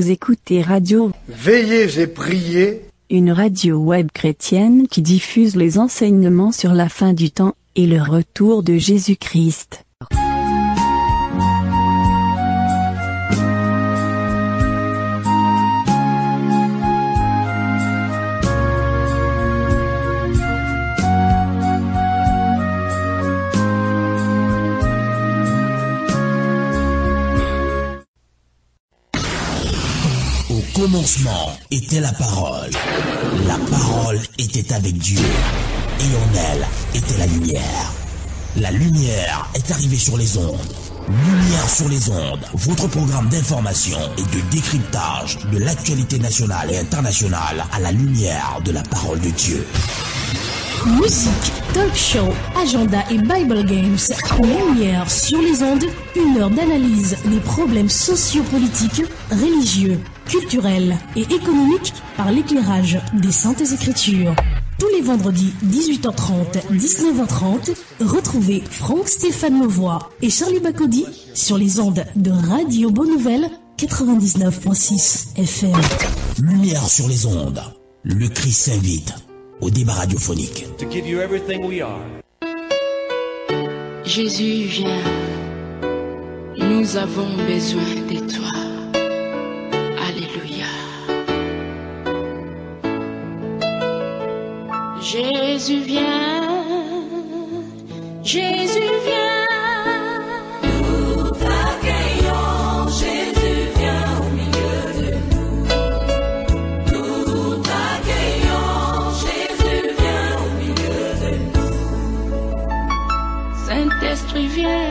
Vous écoutez Radio Veillez et priez, une radio web chrétienne qui diffuse les enseignements sur la fin du temps et le retour de Jésus-Christ. Au commencement était la parole. La parole était avec Dieu. Et en elle était la lumière. La lumière est arrivée sur les ondes. Lumière sur les ondes, votre programme d'information et de décryptage de l'actualité nationale et internationale à la lumière de la parole de Dieu. Musique, talk show, agenda et Bible Games. Lumière sur les ondes, une heure d'analyse des problèmes sociopolitiques, religieux, culturels et économiques par l'éclairage des Saintes Écritures. Tous les vendredis 18h30, 19h30, retrouvez Franck Stéphane Mauvois et Charlie Bacody sur les ondes de Radio Bonne Nouvelle 99.6 FM. Lumière sur les ondes, le Christ s'invite au débat radiophonique. To give you everything we are. Jésus, viens. Nous avons besoin de toi. Alléluia. Jésus, viens. Jésus, viens. Saint-Esprit, viens,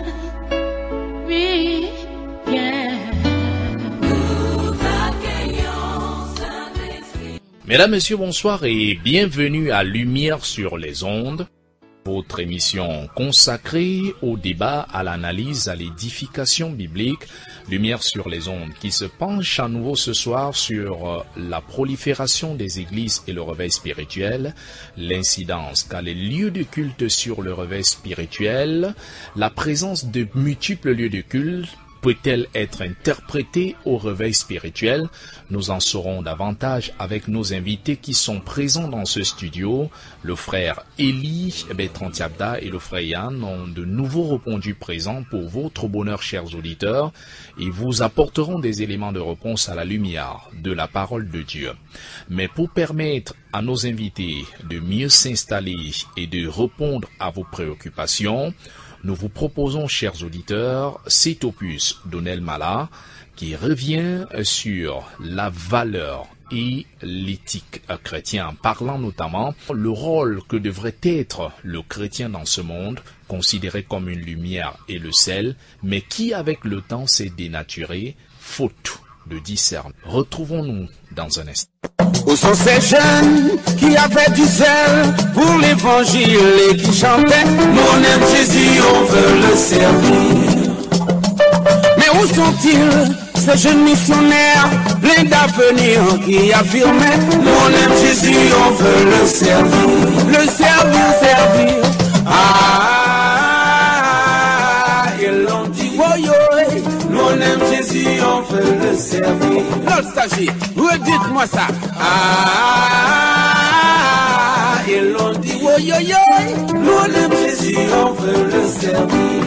oui, viens. Nous t'accueillons, Saint-Esprit. Mesdames, Messieurs, bonsoir et bienvenue à Lumière sur les ondes, votre émission consacrée au débat, à l'analyse, à l'édification biblique. Lumière sur les ondes qui se penche à nouveau ce soir sur la prolifération des églises et le réveil spirituel, l'incidence qu'a les lieux de culte sur le réveil spirituel, la présence de multiples lieux de culte peut-elle être interprétée au réveil spirituel? Nous en saurons davantage avec nos invités qui sont présents dans ce studio. Le frère Élie Bertrand Tiabda et le frère Yann ont de nouveau répondu présents pour votre bonheur, chers auditeurs, et vous apporteront des éléments de réponse à la lumière de la parole de Dieu. Mais pour permettre à nos invités de mieux s'installer et de répondre à vos préoccupations, nous vous proposons, chers auditeurs, cet opus d'Onel Mala qui revient sur la valeur et l'éthique chrétienne, parlant notamment le rôle que devrait être le chrétien dans ce monde, considéré comme une lumière et le sel, mais qui avec le temps s'est dénaturé, faute de discernement. Retrouvons-nous dans un instant. Où sont ces jeunes qui avaient du zèle pour l'évangile et qui chantaient mon aime Jésus, on veut le servir. Mais où sont-ils, ces jeunes missionnaires pleins d'avenir qui affirmaient mon aime Jésus, on veut le servir. Le servir, servir. Ah, ils l'ont dit, oh yo, mon aime Jésus, on veut le servir. L'autre stagiaire, redites-moi ça. Ah, ils l'ont dit, oh yo yo, mon aime Jésus, on veut le servir.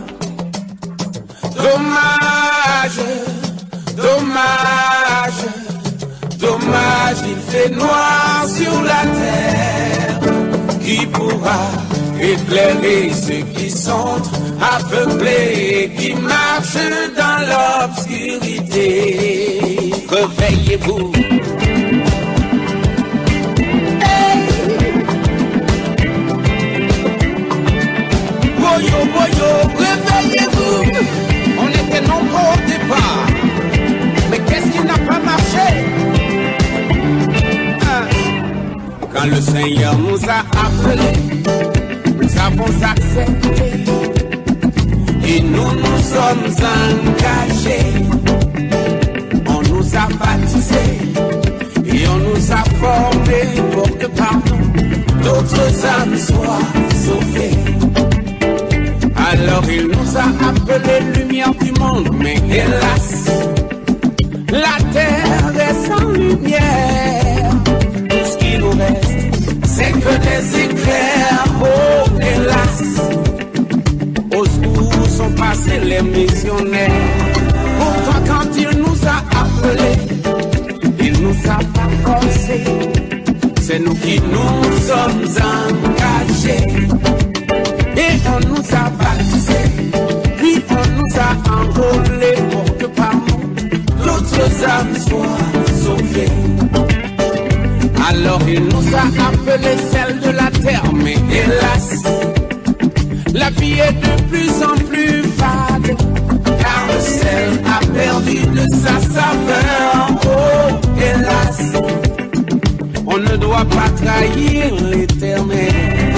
Dommage, dommage, dommage, il fait noir sur la terre. Qui pourra éclairer ceux qui sont aveuglés et qui marchent dans l'obscurité? Réveillez-vous. Hey. Boyo, boyo, réveillez-vous. On était nombreux au départ, mais qu'est-ce qui n'a pas marché? Quand le Seigneur nous a appelés, nous avons accepté et nous nous sommes engagés. On nous a baptisés et on nous a formés pour que par nous d'autres âmes soient sauvées. Alors il nous a appelés lumière du monde, mais hélas, la des missionnaires. Pourtant quand il nous a appelés, il nous a pas forcés. C'est nous qui nous sommes engagés. Et on nous a baptisés, puis on nous a enrôlés pour que par nous, d'autres âmes soient sauvées. Alors il nous a appelés celles de la terre, mais hélas, la vie est de plus en plus fade, car le sel a perdu de sa saveur. Oh, hélas, on ne doit pas trahir l'Éternel.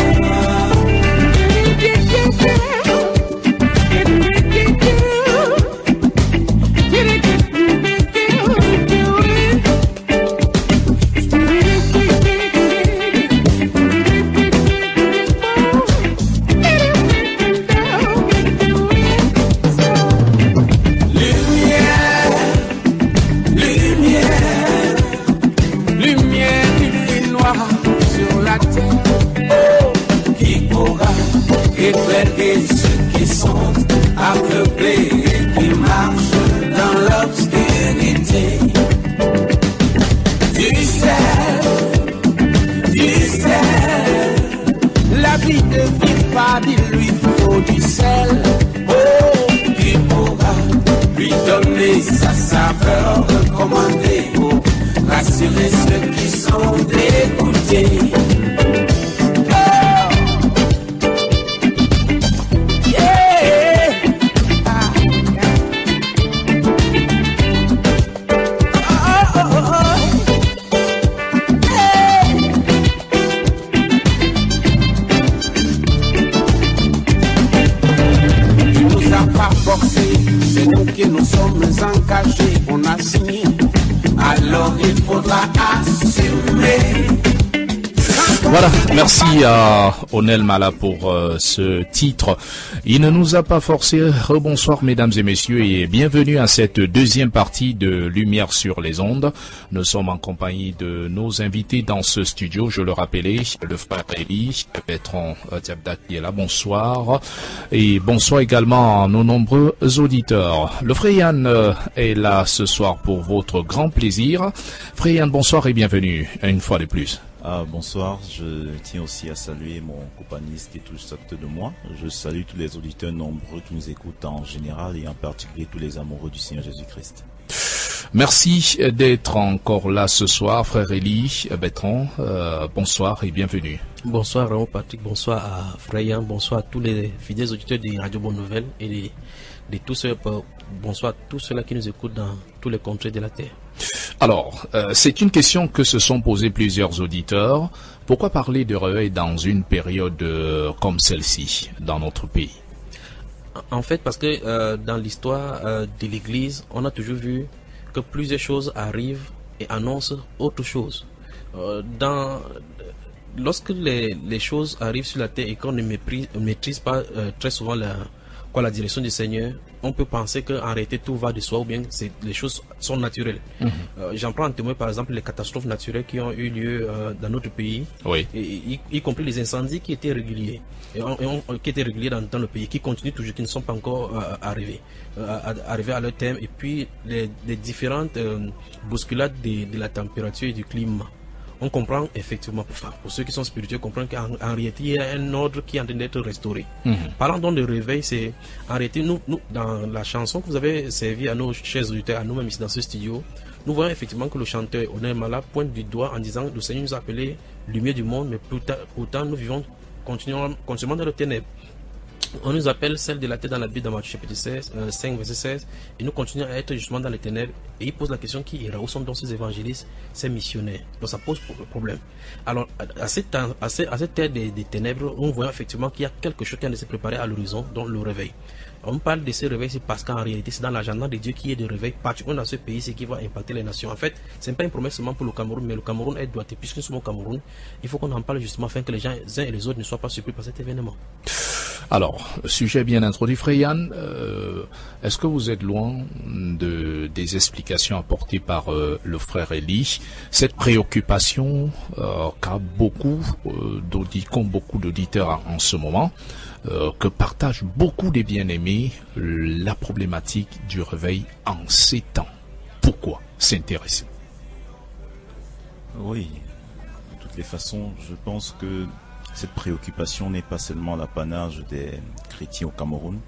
Éclairer ceux qui sont aveuglés et qui marchent dans l'obscurité. Du sel, la vie devient fade, il lui faut du sel. Oh, qui pourra lui donner sa saveur recommandée pour rassurer ceux qui sont dégoûtés. C'est nous qui nous sommes engagés, on a signé, alors il faudra assumer. Voilà, merci à Onel Mala pour ce titre. Il ne nous a pas forcé. Rebonsoir mesdames et messieurs et bienvenue à cette deuxième partie de Lumière sur les ondes. Nous sommes en compagnie de nos invités dans ce studio, je le rappelais, le frère Eli, Bertrand Diabda qui est là, bonsoir. Et bonsoir également à nos nombreux auditeurs. Le frère Yann est là ce soir pour votre grand plaisir. Frère Yann, bonsoir et bienvenue une fois de plus. Bonsoir, je tiens aussi à saluer mon companiste qui est tout à côté de moi. Je salue tous les auditeurs nombreux qui nous écoutent en général et en particulier tous les amoureux du Seigneur Jésus-Christ. Merci d'être encore là ce soir, frère Eli, Bertrand, bonsoir et bienvenue. Bonsoir Raoul Patrick, bonsoir à frère Yann, bonsoir à tous les fidèles auditeurs de Radio Bonne Nouvelle et de tous ceux, bonsoir à tous ceux-là qui nous écoutent dans tous les contrées de la terre. Alors, c'est une question que se sont posées plusieurs auditeurs. Pourquoi parler de réveil dans une période comme celle-ci, dans notre pays? En fait, parce que dans l'histoire de l'Église, on a toujours vu que plusieurs choses arrivent et annoncent autre chose. Lorsque les choses arrivent sur la terre et qu'on ne maîtrise pas très souvent la direction du Seigneur, on peut penser qu'en réalité tout va de soi ou bien les choses sont naturelles. J'en prends en témoin par exemple les catastrophes naturelles qui ont eu lieu dans notre pays, oui. y compris les incendies qui étaient réguliers, qui étaient réguliers dans le pays, qui continuent toujours, qui ne sont pas encore arrivés à leur terme, et puis les différentes bousculades de la température et du climat. On comprend effectivement, pour ceux qui sont spirituels, comprennent qu'en réalité, il y a un ordre qui est en train d'être restauré. Parlant donc de réveil, c'est en réalité, nous, dans la chanson que vous avez servi à nos chers auditeurs, à nous-mêmes ici dans ce studio, nous voyons effectivement que le chanteur Onel Mala pointe du doigt en disant le Seigneur nous a appelé lumière du monde, mais pourtant nous vivons continuellement dans le ténèbres. On nous appelle celle de la terre dans la Bible, dans Matthieu chapitre 5 verset 16, et nous continuons à être justement dans les ténèbres. Et il pose la question qui ira, où sont donc ces évangélistes, ces missionnaires? Donc ça pose problème. Alors à cette terre des ténèbres, on voit effectivement qu'il y a quelque chose qui a de se préparer à l'horizon, dont le réveil. On parle de ce réveil, c'est parce qu'en réalité, c'est dans l'agenda de Dieu qui est de réveil, particulièrement dans ce pays, c'est qui va impacter les nations. En fait, ce n'est pas une promesse seulement pour le Cameroun, mais le Cameroun est doigté. Puisque nous sommes au Cameroun, il faut qu'on en parle justement afin que les gens, les uns et les autres, ne soient pas surpris par cet événement. Alors, sujet bien introduit, Frère Yann, est-ce que vous êtes loin des explications apportées par le frère Elie, cette préoccupation qu'a beaucoup d'auditeurs en ce moment, que partagent beaucoup des bien-aimés, la problématique du réveil en ces temps? Pourquoi s'intéresser? Oui, de toutes les façons, je pense que cette préoccupation n'est pas seulement l'apanage des chrétiens au Cameroun.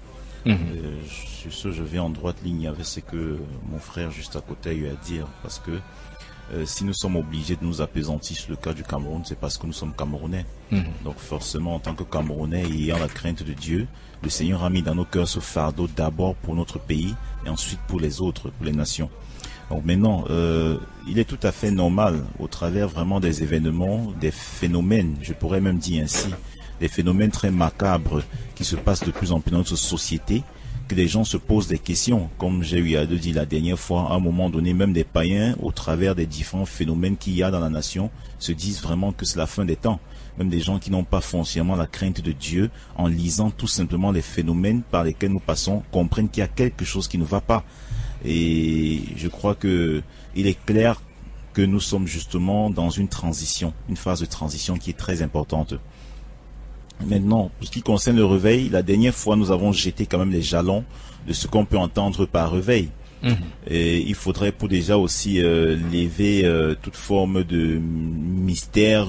Sur ce, je vais en droite ligne avec ce que mon frère juste à côté a eu à dire, parce que si nous sommes obligés de nous apaisantir sur le cas du Cameroun, c'est parce que nous sommes Camerounais. Donc forcément, en tant que Camerounais ayant la crainte de Dieu, le Seigneur a mis dans nos cœurs ce fardeau d'abord pour notre pays et ensuite pour les autres, pour les nations. Donc maintenant, il est tout à fait normal, au travers vraiment des événements, des phénomènes, je pourrais même dire ainsi, des phénomènes très macabres qui se passent de plus en plus dans notre société, que les gens se posent des questions, comme j'ai eu à le dire la dernière fois, à un moment donné, même des païens, au travers des différents phénomènes qu'il y a dans la nation, se disent vraiment que c'est la fin des temps. Même des gens qui n'ont pas foncièrement la crainte de Dieu, en lisant tout simplement les phénomènes par lesquels nous passons, comprennent qu'il y a quelque chose qui ne va pas. Et je crois que il est clair que nous sommes justement dans une transition, une phase de transition qui est très importante. Maintenant, pour ce qui concerne le réveil, la dernière fois, nous avons jeté quand même les jalons de ce qu'on peut entendre par réveil. Et il faudrait pour déjà aussi lever toute forme de mystère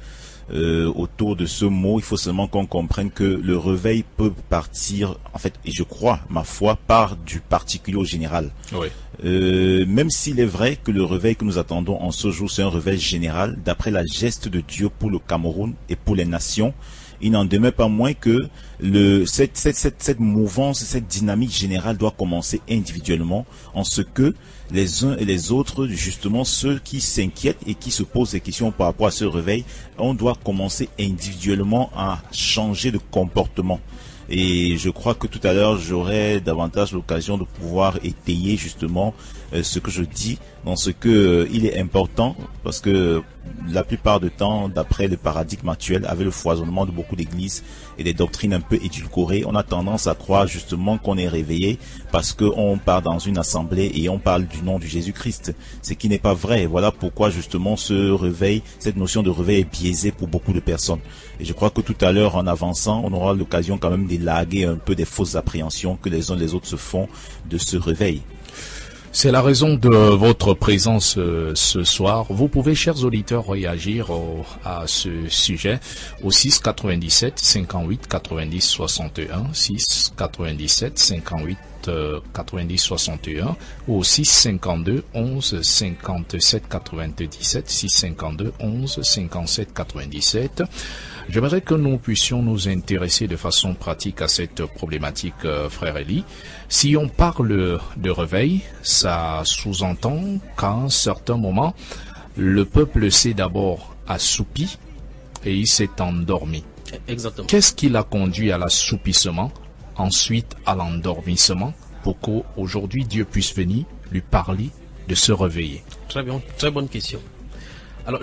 autour de ce mot. Il faut seulement qu'on comprenne que le réveil peut partir, en fait, et je crois, ma foi, part du particulier au général. Oui. Même s'il est vrai que le réveil que nous attendons en ce jour, c'est un réveil général, d'après la geste de Dieu pour le Cameroun et pour les nations, il n'en demeure pas moins que cette mouvance, cette dynamique générale doit commencer individuellement, en ce que les uns et les autres, justement ceux qui s'inquiètent et qui se posent des questions par rapport à ce réveil, on doit commencer individuellement à changer de comportement. Et je crois que tout à l'heure, j'aurai davantage l'occasion de pouvoir étayer justement ce que je dis, dans ce que il est important, parce que la plupart du temps, d'après le paradigme actuel, avec le foisonnement de beaucoup d'églises et des doctrines un peu édulcorées, on a tendance à croire justement qu'on est réveillé parce qu'on part dans une assemblée et on parle du nom de Jésus-Christ, ce qui n'est pas vrai. Voilà pourquoi justement ce réveil, cette notion de réveil est biaisée pour beaucoup de personnes. Et je crois que tout à l'heure, en avançant, on aura l'occasion quand même d'élaguer un peu des fausses appréhensions que les uns et les autres se font de ce réveil. C'est la raison de votre présence ce soir. Vous pouvez, chers auditeurs, réagir à ce sujet au 6 97 58 90 61, 6 97 58 90 61 ou 6 52 11 57 97, 6 52 11 57 97. J'aimerais que nous puissions nous intéresser de façon pratique à cette problématique, frère Elie. Si on parle de réveil, ça sous-entend qu'à un certain moment, le peuple s'est d'abord assoupi et il s'est endormi. Exactement. Qu'est-ce qui l'a conduit à l'assoupissement, ensuite à l'endormissement, pour qu'aujourd'hui Dieu puisse venir lui parler de se réveiller? Très bien, très bonne question. Alors,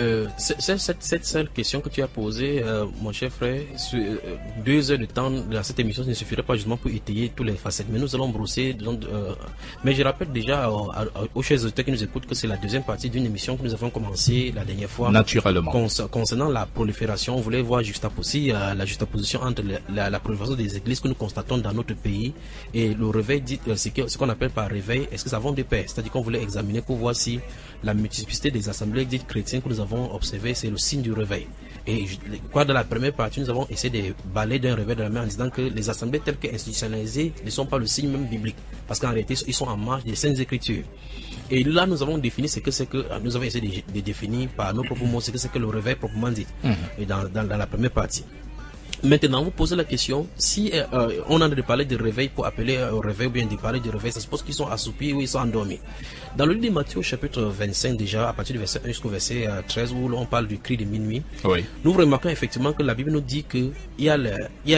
cette seule question que tu as posée, mon cher frère, 2 heures de temps dans cette émission ne suffirait pas justement pour étayer tous les facettes. Mais nous allons brosser. Mais je rappelle déjà aux chers auditeurs qui nous écoutent que c'est la deuxième partie d'une émission que nous avons commencé la dernière fois. Naturellement. Concernant la prolifération, on voulait voir la juxtaposition entre la prolifération des églises que nous constatons dans notre pays et le réveil dit, ce qu'on appelle par réveil. Est-ce que ça va de pair? C'est-à-dire qu'on voulait examiner pour voir si la multiplicité des assemblées dites chrétiennes que nous avons observées, c'est le signe du réveil. Et quoi, dans la première partie, nous avons essayé de balayer d'un réveil de la main en disant que les assemblées telles qu'institutionnalisées ne sont pas le signe même biblique. Parce qu'en réalité, ils sont en marge des Saintes Écritures. Et là, nous avons défini ce que c'est que, nous avons essayé de définir par nos propres mots ce que c'est que le réveil proprement dit. Et dans la première partie. Maintenant, vous posez la question, si on a de parler de réveil pour appeler au réveil ou bien de parler de réveil, ça suppose qu'ils sont assoupis ou ils sont endormis. Dans le livre de Matthieu, chapitre 25 déjà, à partir du verset 1 jusqu'au verset 13, où l'on parle du cri de minuit, oui. Nous remarquons effectivement que la Bible nous dit qu'il y a le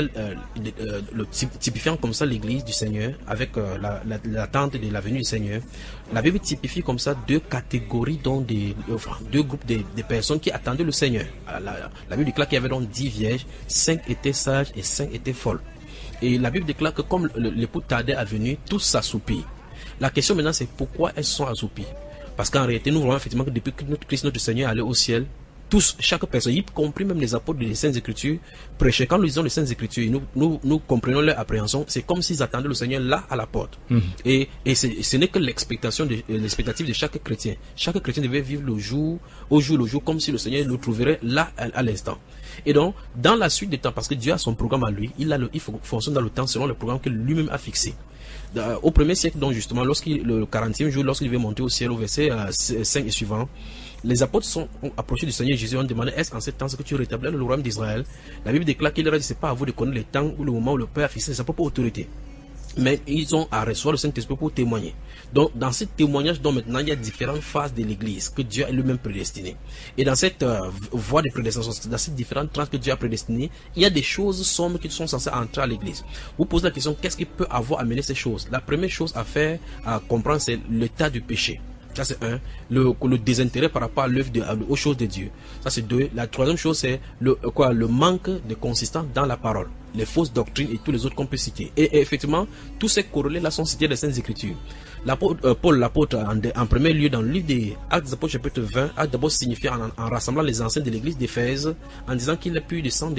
typifiant comme ça l'église du Seigneur, avec l'attente de la venue du Seigneur. La Bible typifie comme ça 2 catégories, dont 2 groupes de personnes qui attendaient le Seigneur. La Bible déclare qu'il y avait donc 10 vierges, 5 étaient sages et 5 étaient folles. Et la Bible déclare que comme l'époux tardait à venir, tous s'assoupirent. La question maintenant c'est pourquoi elles sont assoupies? Parce qu'en réalité nous voyons effectivement que depuis que Christ notre Seigneur est allé au ciel, tous, chaque personne, y compris même les apôtres des Saintes Écritures, prêchaient. Quand nous lisons les Saintes Écritures, nous comprenons leur appréhension, c'est comme s'ils attendaient le Seigneur là à la porte. Et ce n'est que l'expectative de chaque chrétien. Chaque chrétien devait vivre le jour comme si le Seigneur le trouverait là à l'instant. Et donc, dans la suite des temps, parce que Dieu a son programme à lui, il fonctionne dans le temps selon le programme que lui-même a fixé. Au premier siècle, donc justement, le 40e jour, lorsqu'il veut monter au ciel, au verset 5 et suivant, les apôtres sont approchés du Seigneur Jésus et ont demandé: est-ce en ce temps que tu rétablis le royaume d'Israël? La Bible déclare qu'il leur a dit: c'est pas à vous de connaître le temps ou le moment où le Père a fixé sa propre autorité. Mais ils ont à recevoir le Saint-Esprit pour témoigner. Donc, dans ce témoignage, donc maintenant, il y a différentes phases de l'Église que Dieu a lui-même prédestinées. Et dans cette voie de prédestination, dans ces différentes tranches que Dieu a prédestinées, il y a des choses sombres qui sont censées entrer à l'Église. Vous posez la question: qu'est-ce qui peut avoir amené ces choses? La première chose à faire, à comprendre, c'est l'état du péché. Ça c'est un, le désintérêt par rapport à l'œuvre aux choses de Dieu. Ça c'est deux. La troisième chose c'est le manque de consistance dans la parole, les fausses doctrines et tous les autres qu'on peut citer. Et effectivement, tous ces corrélés là sont cités dans les Saintes Écritures. Paul l'apôtre en premier lieu dans le livre des Actes des Apôtres chapitre 20 a d'abord signifié en rassemblant les anciens de l'église d'Éphèse en disant qu'il a pu descendre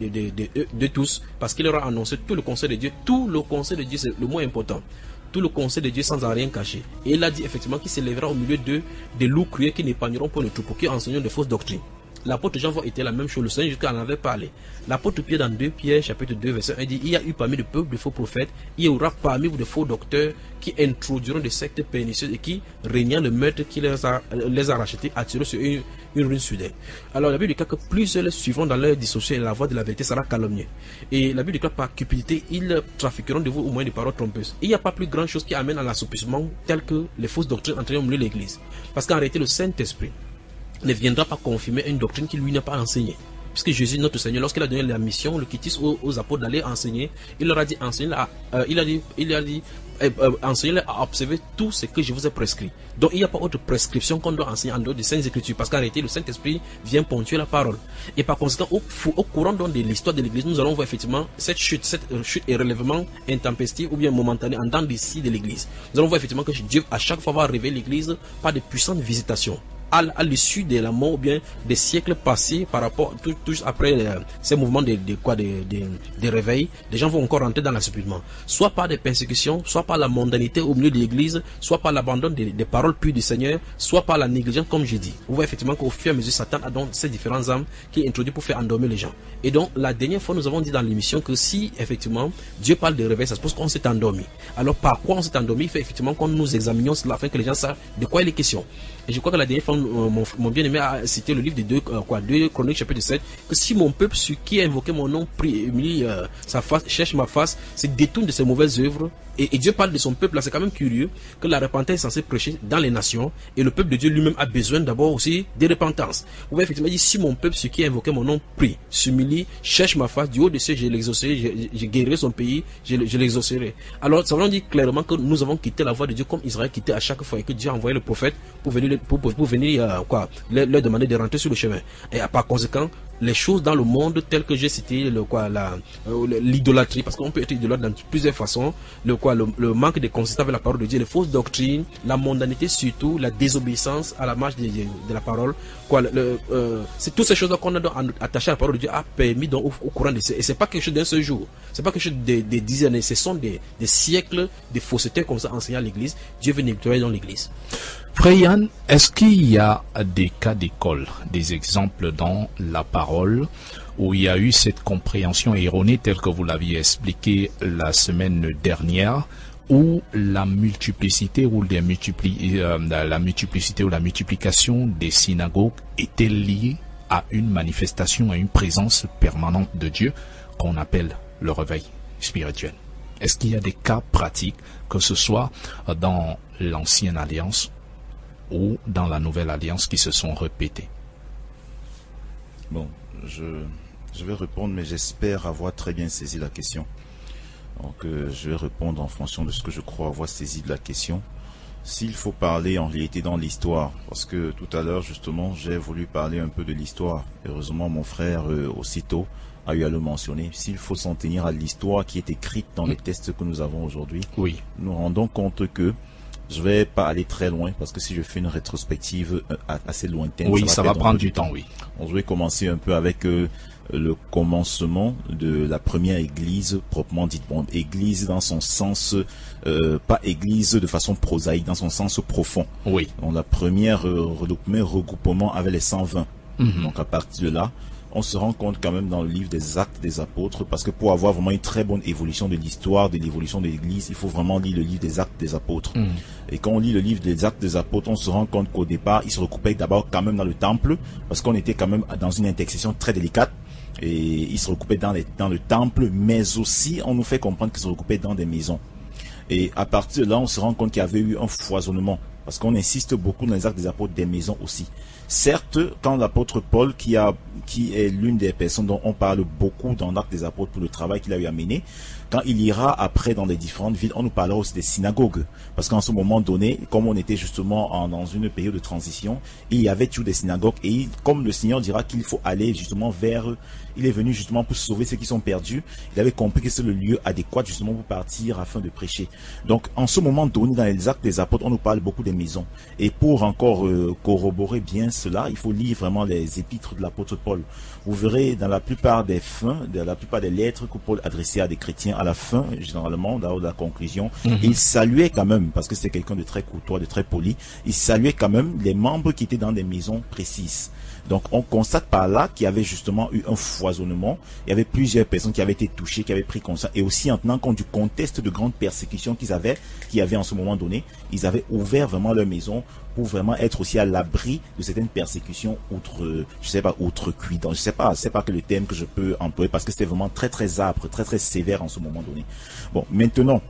de tous, parce qu'il leur a annoncé tout le conseil de Dieu. Tout le conseil de Dieu, c'est le mot important. Tout le conseil de Dieu sans en rien cacher. Et il a dit effectivement qu'il s'élèvera au milieu d'eux des loups cruels qui n'épargneront pas le troupeau, qui enseignent de fausses doctrines. L'apôtre Jean était la même chose, le Seigneur jusqu'à en avait parlé. L'apôtre Pierre dans 2 Pierre chapitre 2 verset 1 dit: il y a eu parmi le peuple de faux prophètes, il y aura parmi vous de faux docteurs qui introduiront des sectes pernicieuses et qui, régnant le maître qui les a rachetés, attireront sur une ruine soudaine. Alors la Bible déclare que plusieurs les suivront dans leur dissociation et la voie de la vérité sera calomniée. Et la Bible déclare par cupidité, ils trafiqueront de vous au moyen de paroles trompeuses. Il n'y a pas plus grande chose qui amène à l'assouplissement tel que les fausses doctrines entraînent au milieu de l'église. Parce qu'en réalité, le Saint-Esprit ne viendra pas confirmer une doctrine qu'il lui n'a pas enseignée. Puisque Jésus, notre Seigneur, lorsqu'il a donné la mission, le quitis aux apôtres d'aller enseigner, il leur a dit: enseignez-les à observer tout ce que je vous ai prescrit. Donc il n'y a pas autre prescription qu'on doit enseigner en dehors des Saintes Écritures, parce qu'en réalité le Saint-Esprit vient ponctuer la parole. Et par conséquent, au courant donc de l'histoire de l'Église, nous allons voir effectivement cette chute et relèvement intempestif ou bien momentané en dents d'ici de l'Église. Nous allons voir effectivement que Dieu à chaque fois va révéler l'Église par de puissantes visitations. À l'issue de la mort ou bien des siècles passés, par rapport tout après ces mouvements de réveil, les gens vont encore rentrer dans l'assouplissement, soit par des persécutions, soit par la mondanité au milieu de l'église, soit par l'abandon des paroles pures du Seigneur, soit par la négligence, comme j'ai dit. Vous voyez effectivement qu'au fur et à mesure, Satan a donc ces différentes âmes qui est introduit pour faire endormir les gens. Et donc la dernière fois nous avons dit dans l'émission que si effectivement Dieu parle de réveil, ça suppose qu'on s'est endormi. Alors par quoi on s'est endormi? Il fait effectivement qu'on nous examinions cela afin que les gens sachent de quoi il est question. Et je crois que la dernière fois, mon bien-aimé a cité le livre de 2 Chroniques chapitre 7, que si mon peuple, celui qui a invoqué mon nom, prie, humilie sa face, cherche ma face, se détourne de ses mauvaises œuvres, et Dieu parle de son peuple, là c'est quand même curieux, que la repentance est censée prêcher dans les nations, et le peuple de Dieu lui-même a besoin d'abord aussi de repentance. Vous voyez effectivement, il dit: si mon peuple, celui qui a invoqué mon nom, prie, s'humilie, cherche ma face, du haut de cieux, je l'exaucerai, je guérirai son pays, je l'exaucerai. Alors ça veut dire clairement que nous avons quitté la voie de Dieu comme Israël quittait à chaque fois, et que Dieu a envoyé le prophète pour venir leur demander de rentrer sur le chemin. Et par conséquent, les choses dans le monde telles que j'ai cité, l'idolâtrie, parce qu'on peut être idolâtre dans plusieurs façons, le manque de consistance avec la parole de Dieu, les fausses doctrines, la mondanité surtout, la désobéissance à la marche de la parole, c'est toutes ces choses qu'on a attachées à la parole de Dieu a permis donc au courant de ça. Et c'est pas quelque chose d'un seul jour, c'est pas quelque chose des dizaines d'années, ce sont des siècles de fausseté comme ça enseignés à l'église. Dieu veut nettoyer dans l'église. Frère Yann, est-ce qu'il y a des cas d'école, des exemples dans la parole où il y a eu cette compréhension erronée telle que vous l'aviez expliqué la semaine dernière, où la multiplicité ou la multiplicité ou la multiplication des synagogues était liée à une manifestation, à une présence permanente de Dieu qu'on appelle le réveil spirituel? Est-ce qu'il y a des cas pratiques, que ce soit dans l'ancienne alliance ou dans la nouvelle alliance, qui se sont répétés? Bon, je vais répondre, mais j'espère avoir très bien saisi la question. Donc je vais répondre en fonction de ce que je crois avoir saisi de la question. S'il faut parler en réalité dans l'histoire, parce que tout à l'heure justement j'ai voulu parler un peu de l'histoire. Heureusement mon frère aussitôt a eu à le mentionner. S'il faut s'en tenir à l'histoire qui est écrite dans les textes que nous avons aujourd'hui, nous rendons compte que je vais pas aller très loin parce que si je fais une rétrospective assez lointaine, ça va prendre du temps. Je vais commencer un peu avec le commencement de la première église proprement dite. Bon, église dans son sens, pas église de façon prosaïque, dans son sens profond. Donc la première, le premier regroupement avait les 120. Donc à partir de là, on se rend compte quand même dans le livre des Actes des Apôtres, parce que pour avoir vraiment une très bonne évolution de l'histoire, de l'évolution de l'Église, il faut vraiment lire le livre des Actes des Apôtres. Et quand on lit le livre des Actes des Apôtres, on se rend compte qu'au départ, ils se recoupaient d'abord quand même dans le temple, parce qu'on était quand même dans une intercession très délicate, et ils se recoupaient dans le temple, mais aussi on nous fait comprendre qu'ils se recoupaient dans des maisons. Et à partir de là, on se rend compte qu'il y avait eu un foisonnement, parce qu'on insiste beaucoup dans les Actes des Apôtres des maisons aussi. Certes, quand l'apôtre Paul, qui est l'une des personnes dont on parle beaucoup dans l'Acte des Apôtres pour le travail qu'il a eu à mener, quand il ira après dans les différentes villes, on nous parlera aussi des synagogues. Parce qu'en ce moment donné, comme on était justement dans une période de transition, il y avait toujours des synagogues. Et comme le Seigneur dira qu'il faut aller justement vers... Il est venu justement pour sauver ceux qui sont perdus. Il avait compris que c'est le lieu adéquat justement pour partir afin de prêcher. Donc en ce moment donné, dans les Actes des Apôtres, on nous parle beaucoup des maisons. Et pour encore corroborer bien cela, il faut lire vraiment les épîtres de l'apôtre Paul. Vous verrez dans la plupart des lettres que Paul adressait à des chrétiens, à la fin, généralement, dans la conclusion, il saluait quand même, parce que c'était quelqu'un de très courtois, de très poli, il saluait quand même les membres qui étaient dans des maisons précises. Donc on constate par là qu'il y avait justement eu un foisonnement, il y avait plusieurs personnes qui avaient été touchées, qui avaient pris conscience, et aussi en tenant compte du contexte de grande persécution qu'il y avait en ce moment donné, ils avaient ouvert vraiment leur maison pour vraiment être aussi à l'abri de certaines persécutions outrecuidantes. Je sais pas que le terme que je peux employer, parce que c'était vraiment très très âpre, très très sévère en ce moment donné. Bon, maintenant,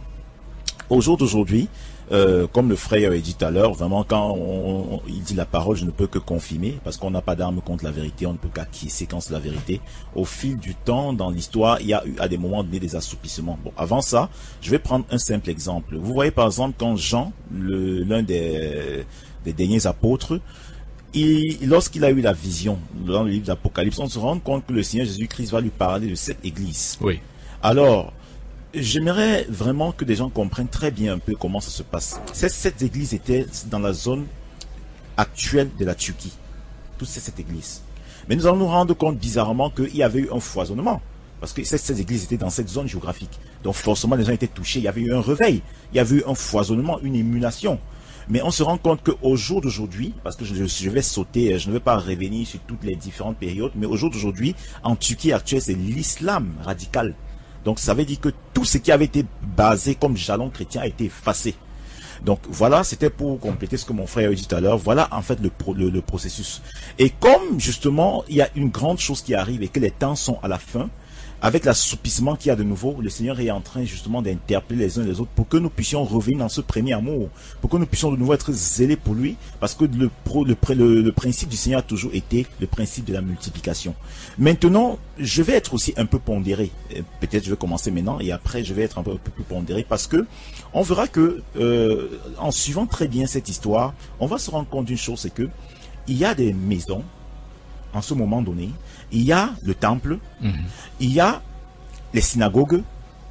au jour d'aujourd'hui, comme le frère a dit tout à l'heure, vraiment quand il dit la parole, je ne peux que confirmer, parce qu'on n'a pas d'arme contre la vérité, on ne peut qu'acquiescer quand c'est la vérité. Au fil du temps, dans l'histoire, il y a eu à des moments donnés des assoupissements. Bon, avant ça, je vais prendre un simple exemple. Vous voyez par exemple quand Jean, l'un des derniers apôtres, lorsqu'il a eu la vision dans le livre d'Apocalypse, on se rend compte que le Seigneur Jésus-Christ va lui parler de cette église. Alors, j'aimerais vraiment que les gens comprennent très bien un peu comment ça se passe. Cette église était dans la zone actuelle de la Turquie. Toute cette église. Mais nous allons nous rendre compte bizarrement qu'il y avait eu un foisonnement. Parce que cette église était dans cette zone géographique. Donc forcément les gens étaient touchés. Il y avait eu un réveil. Il y avait eu un foisonnement, une émulation. Mais on se rend compte qu'au jour d'aujourd'hui, parce que je vais sauter, je ne vais pas revenir sur toutes les différentes périodes, mais au jour d'aujourd'hui, en Turquie actuelle, c'est l'islam radical. Donc ça veut dire que tout ce qui avait été basé comme jalon chrétien a été effacé. Donc voilà, c'était pour compléter ce que mon frère a dit tout à l'heure. Voilà en fait le processus. Et comme justement il y a une grande chose qui arrive et que les temps sont à la fin, avec l'assoupissement qu'il y a de nouveau, le Seigneur est en train justement d'interpeller les uns les autres pour que nous puissions revenir dans ce premier amour, pour que nous puissions de nouveau être zélés pour lui, parce que le principe du Seigneur a toujours été le principe de la multiplication. Maintenant, je vais être aussi un peu pondéré. Peut-être je vais commencer maintenant et après je vais être un peu plus pondéré, parce que on verra que en suivant très bien cette histoire, on va se rendre compte d'une chose, c'est que il y a des maisons en ce moment donné. Il y a le temple, il y a les synagogues,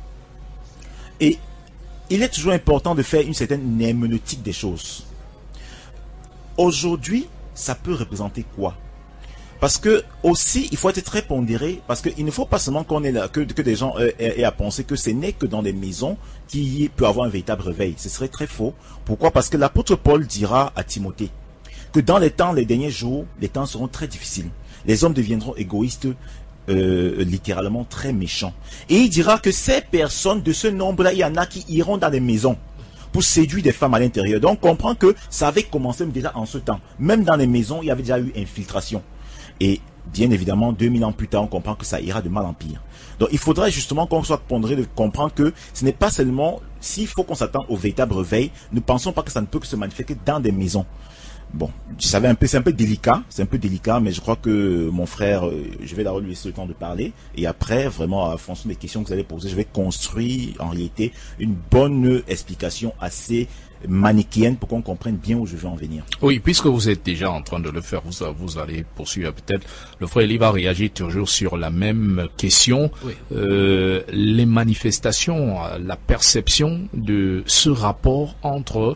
et il est toujours important de faire une certaine herméneutique des choses. Aujourd'hui, ça peut représenter quoi? Parce que aussi, il faut être très pondéré, parce qu'il ne faut pas seulement qu'on ait là, que des gens aient à penser que ce n'est que dans des maisons qu'il peut avoir un véritable réveil. Ce serait très faux. Pourquoi? Parce que l'apôtre Paul dira à Timothée que dans les derniers jours, les temps seront très difficiles. Les hommes deviendront égoïstes, littéralement très méchants. Et il dira que ces personnes de ce nombre-là, il y en a qui iront dans des maisons pour séduire des femmes à l'intérieur. Donc on comprend que ça avait commencé déjà en ce temps. Même dans les maisons, il y avait déjà eu infiltration. Et bien évidemment, 2000 ans plus tard, on comprend que ça ira de mal en pire. Donc il faudrait justement qu'on soit pondéré de comprendre que ce n'est pas seulement, s'il faut qu'on s'attend au véritable réveil, ne pensons pas que ça ne peut que se manifester dans des maisons. Bon, c'est un peu délicat, mais je crois que mon frère, je vais d'abord lui laisser le temps de parler, et après, vraiment, en fonction des questions que vous allez poser, je vais construire, en réalité, une bonne explication assez manichéenne pour qu'on comprenne bien où je veux en venir. Oui, puisque vous êtes déjà en train de le faire, vous allez poursuivre peut-être. Le frère Eli va réagir toujours sur la même question. Oui. Les manifestations, la perception de ce rapport entre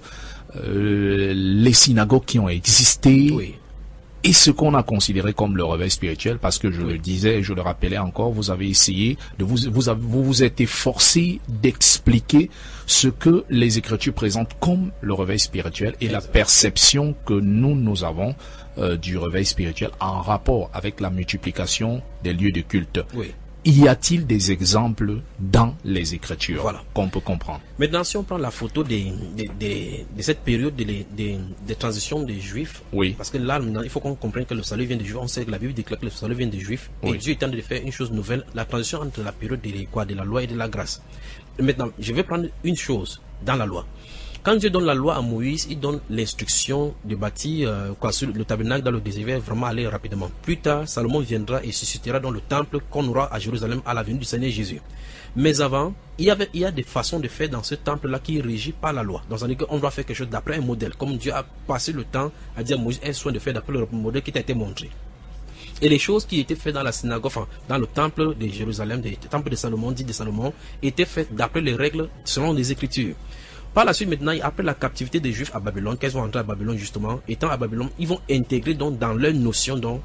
les synagogues qui ont existé, Oui. et ce qu'on a considéré comme le réveil spirituel, parce que je le disais et je le rappelais encore, vous avez essayé de vous êtes efforcé d'expliquer ce que les Écritures présentent comme le réveil spirituel et la perception que nous avons du réveil spirituel en rapport avec la multiplication des lieux de culte. Oui. Y a-t-il des exemples dans les Écritures qu'on peut comprendre? Maintenant, si on prend la photo de cette période des transitions des Juifs, oui. Parce que là, maintenant, il faut qu'on comprenne que le salut vient des Juifs. On sait que la Bible déclare que le salut vient des Juifs. Oui. Et Dieu est en train de faire une chose nouvelle, la transition entre la période de la loi et de la grâce. Maintenant, je vais prendre une chose dans la loi. Quand Dieu donne la loi à Moïse, il donne l'instruction de bâtir sur le tabernacle dans le désert, vraiment aller rapidement. Plus tard, Salomon viendra et suscitera dans le temple qu'on aura à Jérusalem à la venue du Seigneur Jésus. Mais avant, il y a des façons de faire dans ce temple-là qui est régi par la loi. Dans un cas, on doit faire quelque chose d'après un modèle. Comme Dieu a passé le temps à dire à Moïse, aie soin de faire d'après le modèle qui t'a été montré. Et les choses qui étaient faites dans la synagogue, enfin, dans le temple de Jérusalem, le temple de Salomon, dit de Salomon, étaient faites d'après les règles selon les Écritures. Par la suite, maintenant, après la captivité des Juifs à Babylone, qu'ils vont entrer à Babylone justement, étant à Babylone, ils vont intégrer donc dans leur notion donc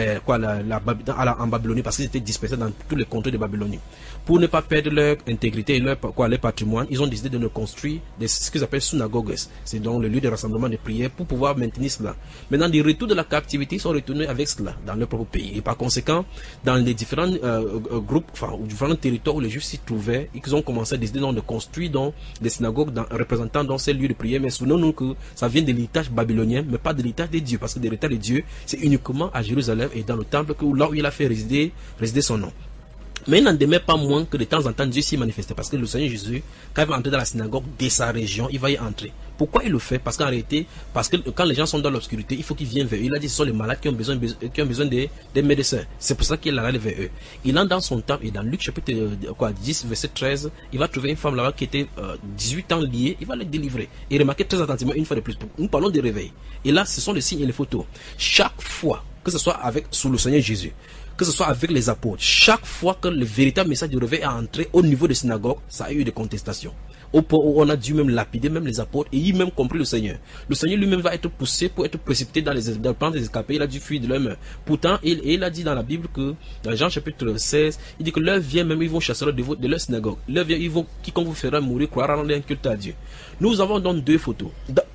en Babylonie, parce qu'ils étaient dispersés dans tous les contrées de Babylonie. Pour ne pas perdre leur intégrité et leur patrimoine, ils ont décidé de ne construire ce qu'ils appellent synagogues. C'est donc le lieu de rassemblement de prières pour pouvoir maintenir cela. Maintenant, du retour de la captivité, ils sont retournés avec cela dans leur propre pays. Et par conséquent, dans les différents groupes, enfin, ou différents territoires où les Juifs s'y trouvaient, ils ont commencé à décider donc de construire donc des synagogues représentant donc ces lieux de prière. Mais souvenons-nous que ça vient de l'héritage babylonien, mais pas de l'héritage des dieux, parce que l'héritage des dieux, c'est uniquement à Jérusalem et dans le temple là où il a fait résider son nom. Mais il n'en demeure pas moins que de temps en temps Dieu s'y manifestait, parce que le Seigneur Jésus, quand il va entrer dans la synagogue de sa région, il va y entrer. Pourquoi il le fait? Parce qu'en réalité, parce que quand les gens sont dans l'obscurité, il faut qu'ils viennent vers eux. Il a dit que ce sont les malades qui ont besoin des médecins. C'est pour ça qu'il allait vers eux. Il entre dans son temple et dans Luc chapitre 10 verset 13, il va trouver une femme là-bas qui était 18 ans liée, il va la délivrer. Et remarquez très attentivement une fois de plus, nous parlons de réveil. Et là, ce sont les signes et les photos. Chaque fois, que ce soit sous le Seigneur Jésus, que ce soit avec les apôtres, chaque fois que le véritable message du réveil est entré au niveau des synagogues, ça a eu des contestations. Au point où on a dû même lapider même les apôtres, et il même compris le Seigneur. Le Seigneur lui-même va être poussé pour être précipité dans les plans des escapés. Il a dû fuir de leur main. Pourtant, il a dit dans la Bible que, dans Jean chapitre 16, il dit que l'heure vient même, ils vont chasser de leur synagogue. L'heure vient, quiconque vous fera mourir croira rendre un culte à Dieu. Nous avons donc deux photos.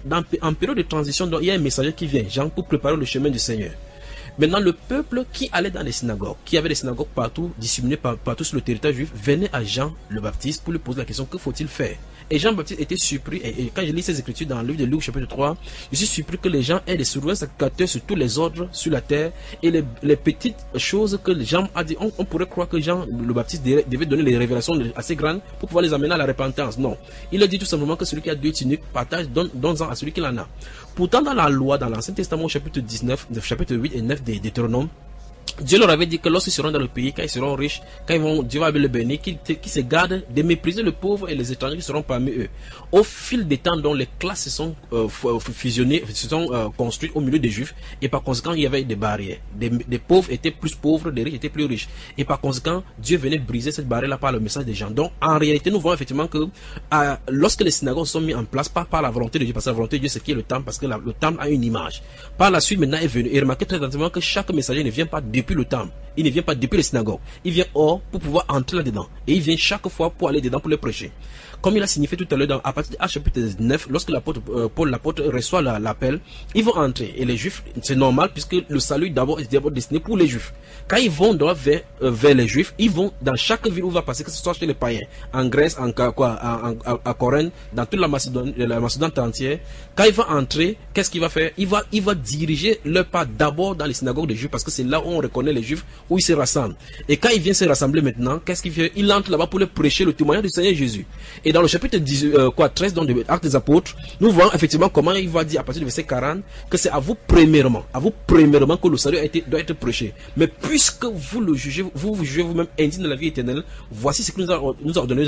En période de transition, donc, il y a un messager qui vient, Jean, pour préparer le chemin du Seigneur. Maintenant, le peuple qui allait dans les synagogues, qui avait des synagogues partout, disséminées partout sur le territoire juif, venait à Jean le Baptiste pour lui poser la question, que faut-il faire? Et Jean Baptiste était surpris, et quand je lis ces écritures dans le livre de Luc chapitre 3, je suis surpris que les gens aient des surveillants sacrificateurs sur tous les ordres sur la terre, et les petites choses que Jean a dit, on pourrait croire que Jean le Baptiste devait donner les révélations assez grandes pour pouvoir les amener à la repentance. Non, il a dit tout simplement que celui qui a deux tuniques partage, donne-en à celui qui en a. Pourtant, dans la loi, dans l'Ancien Testament, chapitre 19, chapitre 8 et 9 des Deutéronome, Dieu leur avait dit que lorsqu'ils seront dans le pays, quand ils seront riches, Dieu va les bénir, qu'ils se gardent de mépriser le pauvre et les étrangers qui seront parmi eux. Au fil des temps, dont les classes se sont fusionnées, se sont construites au milieu des Juifs, et par conséquent, il y avait des barrières. Des pauvres étaient plus pauvres, des riches étaient plus riches. Et par conséquent, Dieu venait briser cette barrière-là par le message des gens. Donc, en réalité, nous voyons effectivement que lorsque les synagogues sont mises en place, pas par la volonté de Dieu, parce que la volonté de Dieu, c'est qui est le temple, parce que le temple a une image. Par la suite, maintenant, est venu. Et remarquez très attentivement que chaque messager ne vient pas depuis le temple. Il ne vient pas depuis les synagogues. Il vient hors pour pouvoir entrer là-dedans. Et il vient chaque fois pour aller dedans pour le prêcher. Comme il a signifié tout à l'heure à partir de chapitre 9, lorsque l'apôtre Paul l'apôtre reçoit l'appel, ils vont entrer. Et les Juifs, c'est normal puisque le salut d'abord est d'abord destiné pour les Juifs. Quand ils vont vers les Juifs, ils vont dans chaque ville où il va passer, que ce soit chez les païens, en Grèce, à Corinthe, dans toute la Macédoine entière. Quand il va entrer, qu'est-ce qu'il va faire? Il va diriger leur pas d'abord dans les synagogues des Juifs parce que c'est là où connaît les Juifs, où ils se rassemblent. Et quand il vient se rassembler maintenant, qu'est-ce qu'il fait? Il entre là-bas pour leur prêcher le témoignage du Seigneur Jésus. Et dans le chapitre 13 dans les Actes des Apôtres, nous voyons effectivement comment il va dire à partir du verset 40 que c'est à vous premièrement que le salut doit être prêché. Mais puisque vous le jugez, vous jugez vous-même indigne de la vie éternelle, voici ce que nous a ordonné,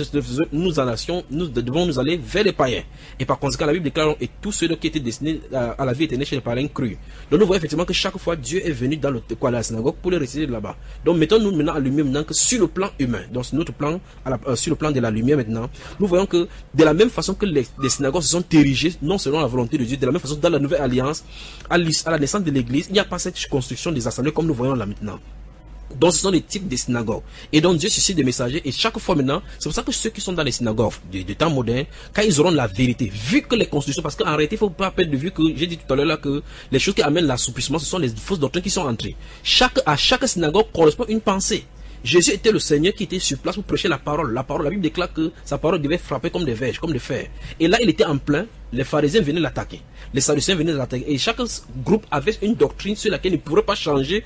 nous devons nous aller vers les païens. Et par conséquent, la Bible déclare et tous ceux qui étaient destinés à la vie éternelle chez les païens crus. Donc nous voyons effectivement que chaque fois Dieu est venu dans la synagogue pour les réciter là-bas. Donc mettons-nous maintenant à lumière maintenant que sur le plan humain, donc sur notre plan, sur le plan de la lumière maintenant, nous voyons que de la même façon que les synagogues se sont érigées, non selon la volonté de Dieu, de la même façon dans la nouvelle alliance, à la naissance de l'église, il n'y a pas cette construction des assemblées comme nous voyons là maintenant. Donc ce sont des types de synagogues. Et donc Dieu suscite des messagers. Et chaque fois maintenant, c'est pour ça que ceux qui sont dans les synagogues de temps modernes, quand ils auront la vérité, vu que les constitutions, parce qu'en réalité, il ne faut pas perdre de vue que j'ai dit tout à l'heure là que les choses qui amènent l'assouplissement, ce sont les fausses doctrines qui sont entrées. À chaque synagogue correspond une pensée. Jésus était le Seigneur qui était sur place pour prêcher la parole. La Bible déclare que sa parole devait frapper comme des verges, comme des fers. Et là, il était en plein. Les pharisiens venaient l'attaquer. Les sadducéens venaient l'attaquer. Et chaque groupe avait une doctrine sur laquelle il ne pourrait pas changer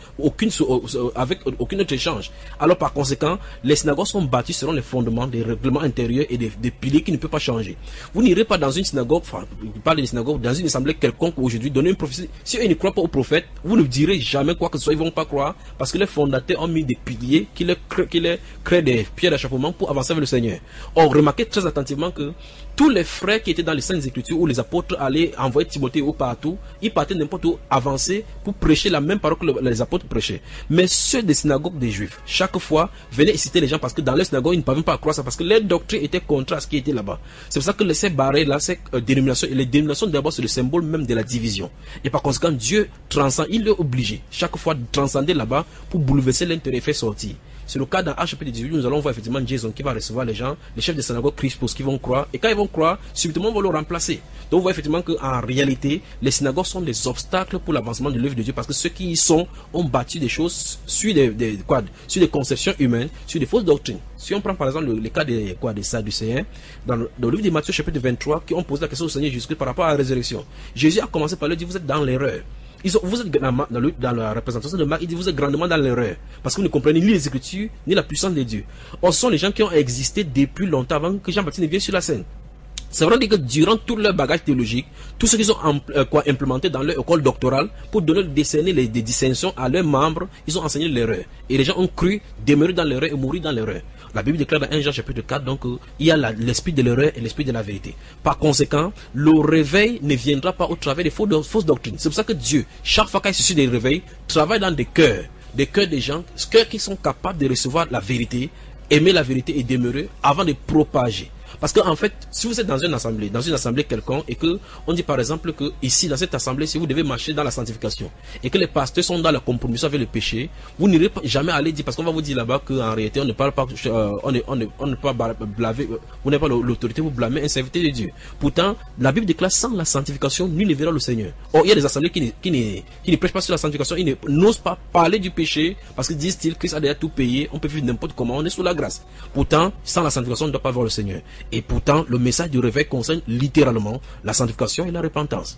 avec aucun autre échange. Alors par conséquent, les synagogues sont bâties selon les fondements des règlements intérieurs et des piliers qui ne peuvent pas changer. Vous n'irez pas dans une synagogue, je parle des synagogues, dans une assemblée quelconque aujourd'hui, donner une prophétie. Si eux ne croient pas au prophète, vous ne direz jamais quoi que ce soit, ils ne vont pas croire, parce que les fondateurs ont mis des piliers qui les créent des pierres d'achoppement pour avancer vers le Seigneur. Or, remarquez très attentivement que tous les frères qui étaient dans les Saintes Écritures où les apôtres allaient envoyer Timothée ou partout, ils partaient n'importe où avancer pour prêcher la même parole que les apôtres prêchaient. Mais ceux des synagogues des Juifs, chaque fois, venaient citer les gens parce que dans les synagogues, ils ne parvenaient pas à croire ça, parce que leur doctrine était contraire à ce qui était là-bas. C'est pour ça que ces barrés-là, ces dénominations, et les dénominations d'abord, c'est le symbole même de la division. Et par conséquent, Dieu transcende, il est obligé chaque fois de transcender là-bas pour bouleverser l'intérêt et faire sortir. C'est le cas dans Actes chapitre 18, nous allons voir effectivement Jason qui va recevoir les gens, les chefs de synagogue Crispos qui vont croire, et quand ils vont croire, subitement on va le remplacer. Donc on voit effectivement qu'en réalité, les synagogues sont des obstacles pour l'avancement de l'œuvre de Dieu, parce que ceux qui y sont ont bâti des choses sur des conceptions humaines, sur des fausses doctrines. Si on prend par exemple le cas des Sadducéens, dans le livre de Matthieu chapitre 23, qui ont posé la question au Seigneur Jésus par rapport à la résurrection. Jésus a commencé par leur dire, vous êtes dans l'erreur. Vous êtes dans la représentation de Marc, il dit vous êtes grandement dans l'erreur, parce que vous ne comprenez ni les Écritures, ni la puissance de Dieu. Or, ce sont les gens qui ont existé depuis longtemps avant que Jean-Baptiste ne vienne sur la scène. C'est vrai que durant tout leur bagage théologique, tout ce qu'ils ont implémenté dans leur école doctorale, pour donner décerner des dissensions à leurs membres, ils ont enseigné l'erreur. Et les gens ont cru demeurer dans l'erreur et mourir dans l'erreur. La Bible déclare dans 1 Jean chapitre 4, donc il y a l'esprit de l'erreur et l'esprit de la vérité. Par conséquent, le réveil ne viendra pas au travers des fausses doctrines. C'est pour ça que Dieu, chaque fois qu'il suscite des réveils, travaille dans des cœurs des gens, cœurs qui sont capables de recevoir la vérité, aimer la vérité et demeurer avant de propager. Parce qu'en fait, si vous êtes dans une assemblée quelconque, et que on dit par exemple que ici dans cette assemblée, si vous devez marcher dans la sanctification, et que les pasteurs sont dans la compromission avec le péché, vous n'irez jamais aller dire, parce qu'on va vous dire là-bas qu'en réalité on ne parle pas, on ne peut pas blâmer, vous n'avez pas l'autorité pour blâmer un serviteur de Dieu. Pourtant, la Bible déclare sans la sanctification, nul ne verra le Seigneur. Or, il y a des assemblées qui ne prêchent pas sur la sanctification, ils n'osent pas parler du péché, parce que disent-ils, Christ a déjà tout payé, on peut vivre n'importe comment, on est sous la grâce. Pourtant, sans la sanctification, on ne doit pas voir le Seigneur. Et pourtant, le message du réveil concerne littéralement la sanctification et la repentance.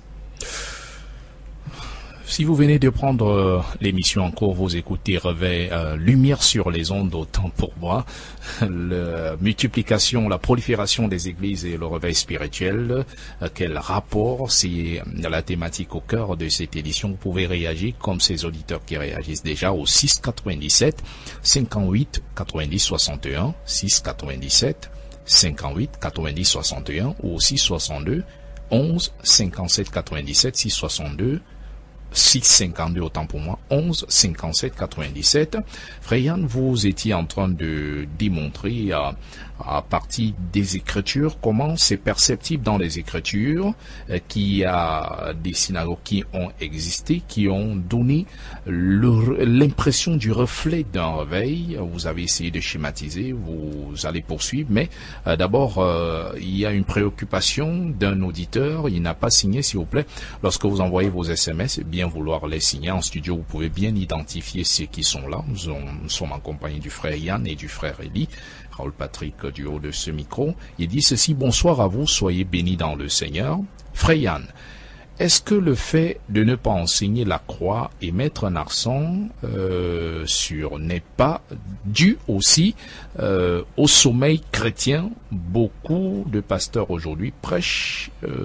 Si vous venez de prendre l'émission en cours, vous écoutez Réveil, Lumière sur les ondes, autant pour moi. La multiplication, la prolifération des églises et le réveil spirituel, quel rapport? C'est la thématique au cœur de cette édition. Vous pouvez réagir comme ces auditeurs qui réagissent déjà au 697 58 90 61 697 58 90 61 ou aussi 62 11 57 97 662 652 autant pour moi 11 57 97. Frère Yann, vous étiez en train de démontrer à partir des Écritures comment c'est perceptible dans les Écritures qu'il y a des synagogues qui ont existé, qui ont donné l'impression du reflet d'un réveil. Vous avez essayé de schématiser, vous allez poursuivre, mais d'abord il y a une préoccupation d'un auditeur, il n'a pas signé, s'il vous plaît. Lorsque vous envoyez vos SMS, bien vouloir les signer en studio, vous pouvez bien identifier ceux qui sont là. Nous sommes en compagnie du frère Yann et du frère Eli. Raoul Patrick du haut de ce micro. Il dit ceci: bonsoir à vous, soyez bénis dans le Seigneur. Frère Yann, est-ce que le fait de ne pas enseigner la croix et mettre un accent sur n'est pas dû aussi au sommeil chrétien? Beaucoup de pasteurs aujourd'hui prêchent,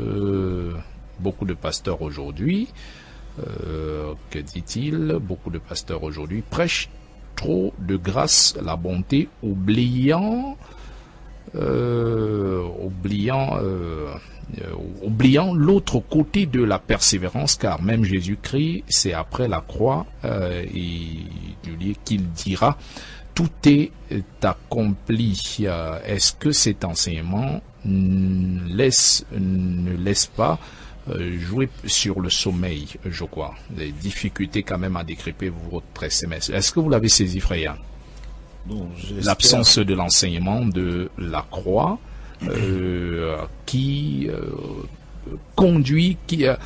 que dit-il? Beaucoup de pasteurs aujourd'hui prêchent trop de grâce, la bonté, oubliant l'autre côté de la persévérance, car même Jésus-Christ, c'est après la croix qu'il dira tout est accompli. Est-ce que cet enseignement ne laisse pas jouer sur le sommeil, je crois, des difficultés quand même à décryper votre SMS? Est-ce que vous l'avez saisi, Freya? L'absence de l'enseignement de la croix qui conduit,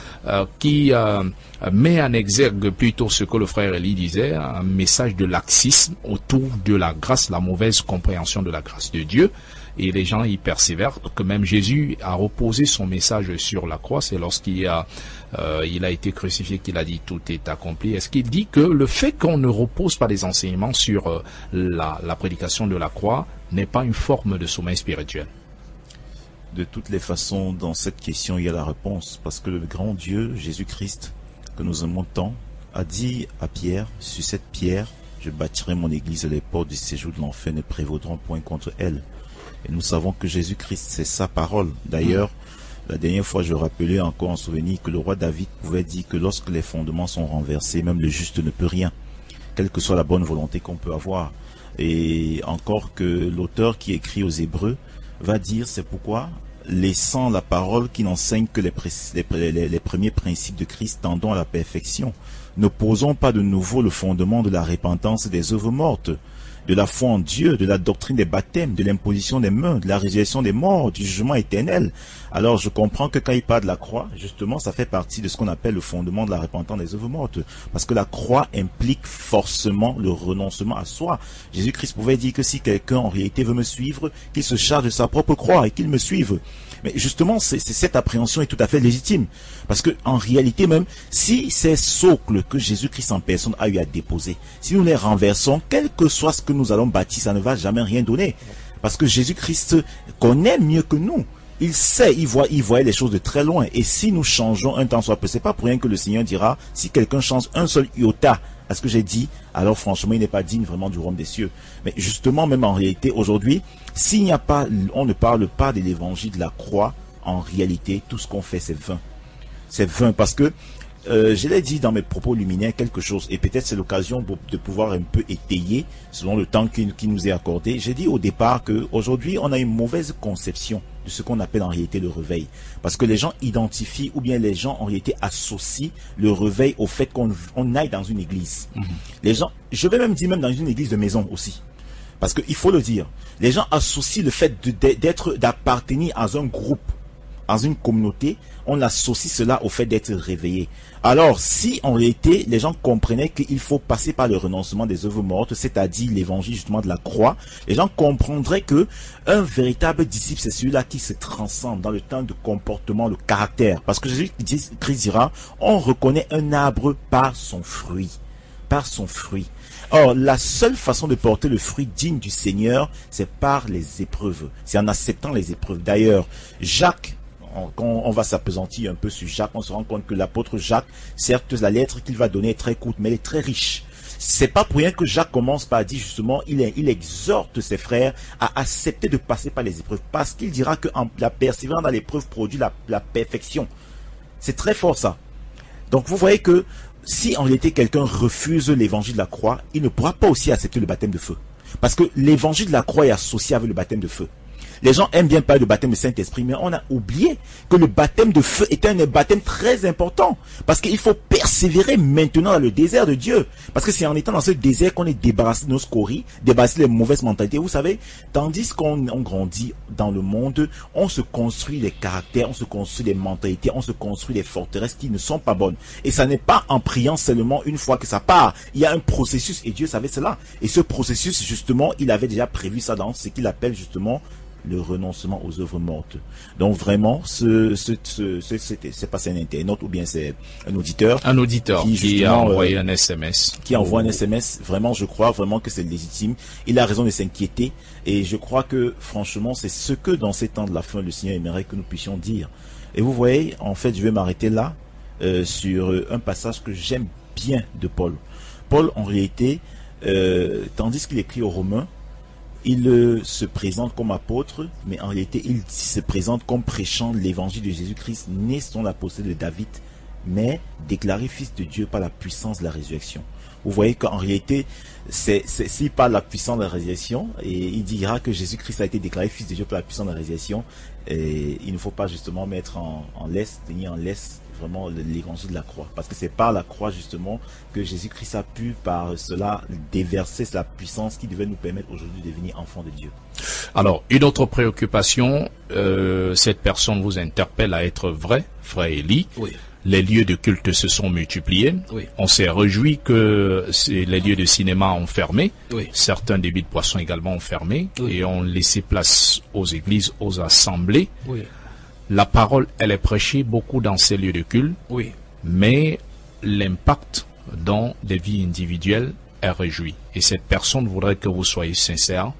qui met en exergue plutôt ce que le frère Elie disait, un message de laxisme autour de la grâce, la mauvaise compréhension de la grâce de Dieu. Et les gens y persévèrent, que même Jésus a reposé son message sur la croix. C'est lorsqu'il a été crucifié qu'il a dit tout est accompli. Est-ce qu'il dit que le fait qu'on ne repose pas des enseignements sur la prédication de la croix n'est pas une forme de sommeil spirituel? De toutes les façons, dans cette question, il y a la réponse. Parce que le grand Dieu, Jésus-Christ, que nous aimons tant, a dit à Pierre, sur cette pierre, je bâtirai mon église et les portes du séjour de l'enfer ne prévaudront point contre elle. Et nous savons que Jésus-Christ, c'est sa parole. D'ailleurs, la dernière fois, je rappelais encore en souvenir que le roi David pouvait dire que lorsque les fondements sont renversés, même le juste ne peut rien, quelle que soit la bonne volonté qu'on peut avoir. Et encore que l'auteur qui écrit aux Hébreux va dire, c'est pourquoi, laissant la parole qui n'enseigne que les premiers principes de Christ tendant à la perfection, ne posons pas de nouveau le fondement de la repentance des œuvres mortes, de la foi en Dieu, de la doctrine des baptêmes, de l'imposition des mains, de la résurrection des morts, du jugement éternel. Alors je comprends que quand il parle de la croix, justement, ça fait partie de ce qu'on appelle le fondement de la repentance des œuvres mortes. Parce que la croix implique forcément le renoncement à soi. Jésus-Christ pouvait dire que si quelqu'un en réalité veut me suivre, qu'il se charge de sa propre croix et qu'il me suive. Mais justement, cette appréhension est tout à fait légitime. Parce que en réalité même, si ces socles que Jésus-Christ en personne a eu à déposer, si nous les renversons, quel que soit ce que nous allons bâtir, ça ne va jamais rien donner. Parce que Jésus-Christ connaît mieux que nous. Il sait, il voit les choses de très loin. Et si nous changeons un temps soit peu, c'est pas pour rien que le Seigneur dira, si quelqu'un change un seul iota à ce que j'ai dit, alors franchement, il n'est pas digne vraiment du royaume des cieux. Mais justement, même en réalité, aujourd'hui, s'il n'y a pas, on ne parle pas de l'évangile de la croix, en réalité, tout ce qu'on fait, c'est vain. C'est vain parce que, je l'ai dit dans mes propos liminaires quelque chose, et peut-être c'est l'occasion de pouvoir un peu étayer, selon le temps qui nous est accordé. J'ai dit au départ qu'aujourd'hui, on a une mauvaise conception de ce qu'on appelle en réalité le réveil. Parce que les gens identifient, ou bien les gens en réalité associent le réveil au fait qu'on aille dans une église. Les gens, je vais même dire même dans une église de maison aussi. Parce qu'il faut le dire, les gens associent le fait d'appartenir à un groupe, dans une communauté, on associe cela au fait d'être réveillé. Alors, si en réalité, les gens comprenaient qu'il faut passer par le renoncement des œuvres mortes, c'est-à-dire l'évangile justement de la croix, les gens comprendraient que un véritable disciple, c'est celui-là qui se transcende dans le temps de comportement, le caractère. Parce que Jésus-Christ dira, on reconnaît un arbre par son fruit. Par son fruit. Or, la seule façon de porter le fruit digne du Seigneur, c'est par les épreuves. C'est en acceptant les épreuves. D'ailleurs, Jacques, quand on va s'appesantir un peu sur Jacques, on se rend compte que l'apôtre Jacques, certes, la lettre qu'il va donner est très courte, mais elle est très riche. C'est pas pour rien que Jacques commence par dire justement, il exhorte ses frères à accepter de passer par les épreuves, parce qu'il dira que la persévérance dans l'épreuve produit la perfection. C'est très fort ça. Donc vous voyez que si en réalité quelqu'un refuse l'évangile de la croix, il ne pourra pas aussi accepter le baptême de feu. Parce que l'évangile de la croix est associé avec le baptême de feu. Les gens aiment bien parler de baptême de Saint-Esprit, mais on a oublié que le baptême de feu est un baptême très important. Parce qu'il faut persévérer maintenant dans le désert de Dieu. Parce que c'est en étant dans ce désert qu'on est débarrassé de nos scories, débarrassé des mauvaises mentalités. Vous savez, tandis qu'on grandit dans le monde, on se construit des caractères, on se construit des mentalités, on se construit des forteresses qui ne sont pas bonnes. Et ça n'est pas en priant seulement une fois que ça part. Il y a un processus et Dieu savait cela. Et ce processus, justement, il avait déjà prévu ça dans ce qu'il appelle justement le renoncement aux œuvres mortes. Donc vraiment, c'est pas un internaute ou bien c'est un auditeur. Un auditeur qui a envoyé un SMS. Qui envoie un SMS. Vraiment, je crois vraiment que c'est légitime. Il a raison de s'inquiéter. Et je crois que, franchement, c'est ce que dans ces temps de la fin, le Seigneur aimerait que nous puissions dire. Et vous voyez, en fait, je vais m'arrêter là sur un passage que j'aime bien de Paul. Paul, en réalité, tandis qu'il écrit aux Romains, il se présente comme apôtre, mais en réalité, il se présente comme prêchant l'évangile de Jésus-Christ, né selon la postérité de David, mais déclaré fils de Dieu par la puissance de la résurrection. Vous voyez qu'en réalité, s'il parle de la puissance de la résurrection, et il dira que Jésus-Christ a été déclaré fils de Dieu par la puissance de la résurrection, et il ne faut pas justement mettre en laisse, tenir en laisse vraiment l'évangile de la croix, parce que c'est par la croix justement que Jésus-Christ a pu par cela déverser la puissance qui devait nous permettre aujourd'hui de devenir enfants de Dieu. Alors, une autre préoccupation, cette personne vous interpelle à être vrai, frère Élie. Oui. Les lieux de culte se sont multipliés. Oui. On s'est réjoui que les lieux de cinéma ont fermé. Oui. Certains débits de boissons également ont fermé. Oui. Et ont laissé place aux églises, aux assemblées. Oui. La parole, elle est prêchée beaucoup dans ces lieux de culte. Oui. Mais l'impact dans des vies individuelles est réjoui. Et cette personne voudrait que vous soyez sincère.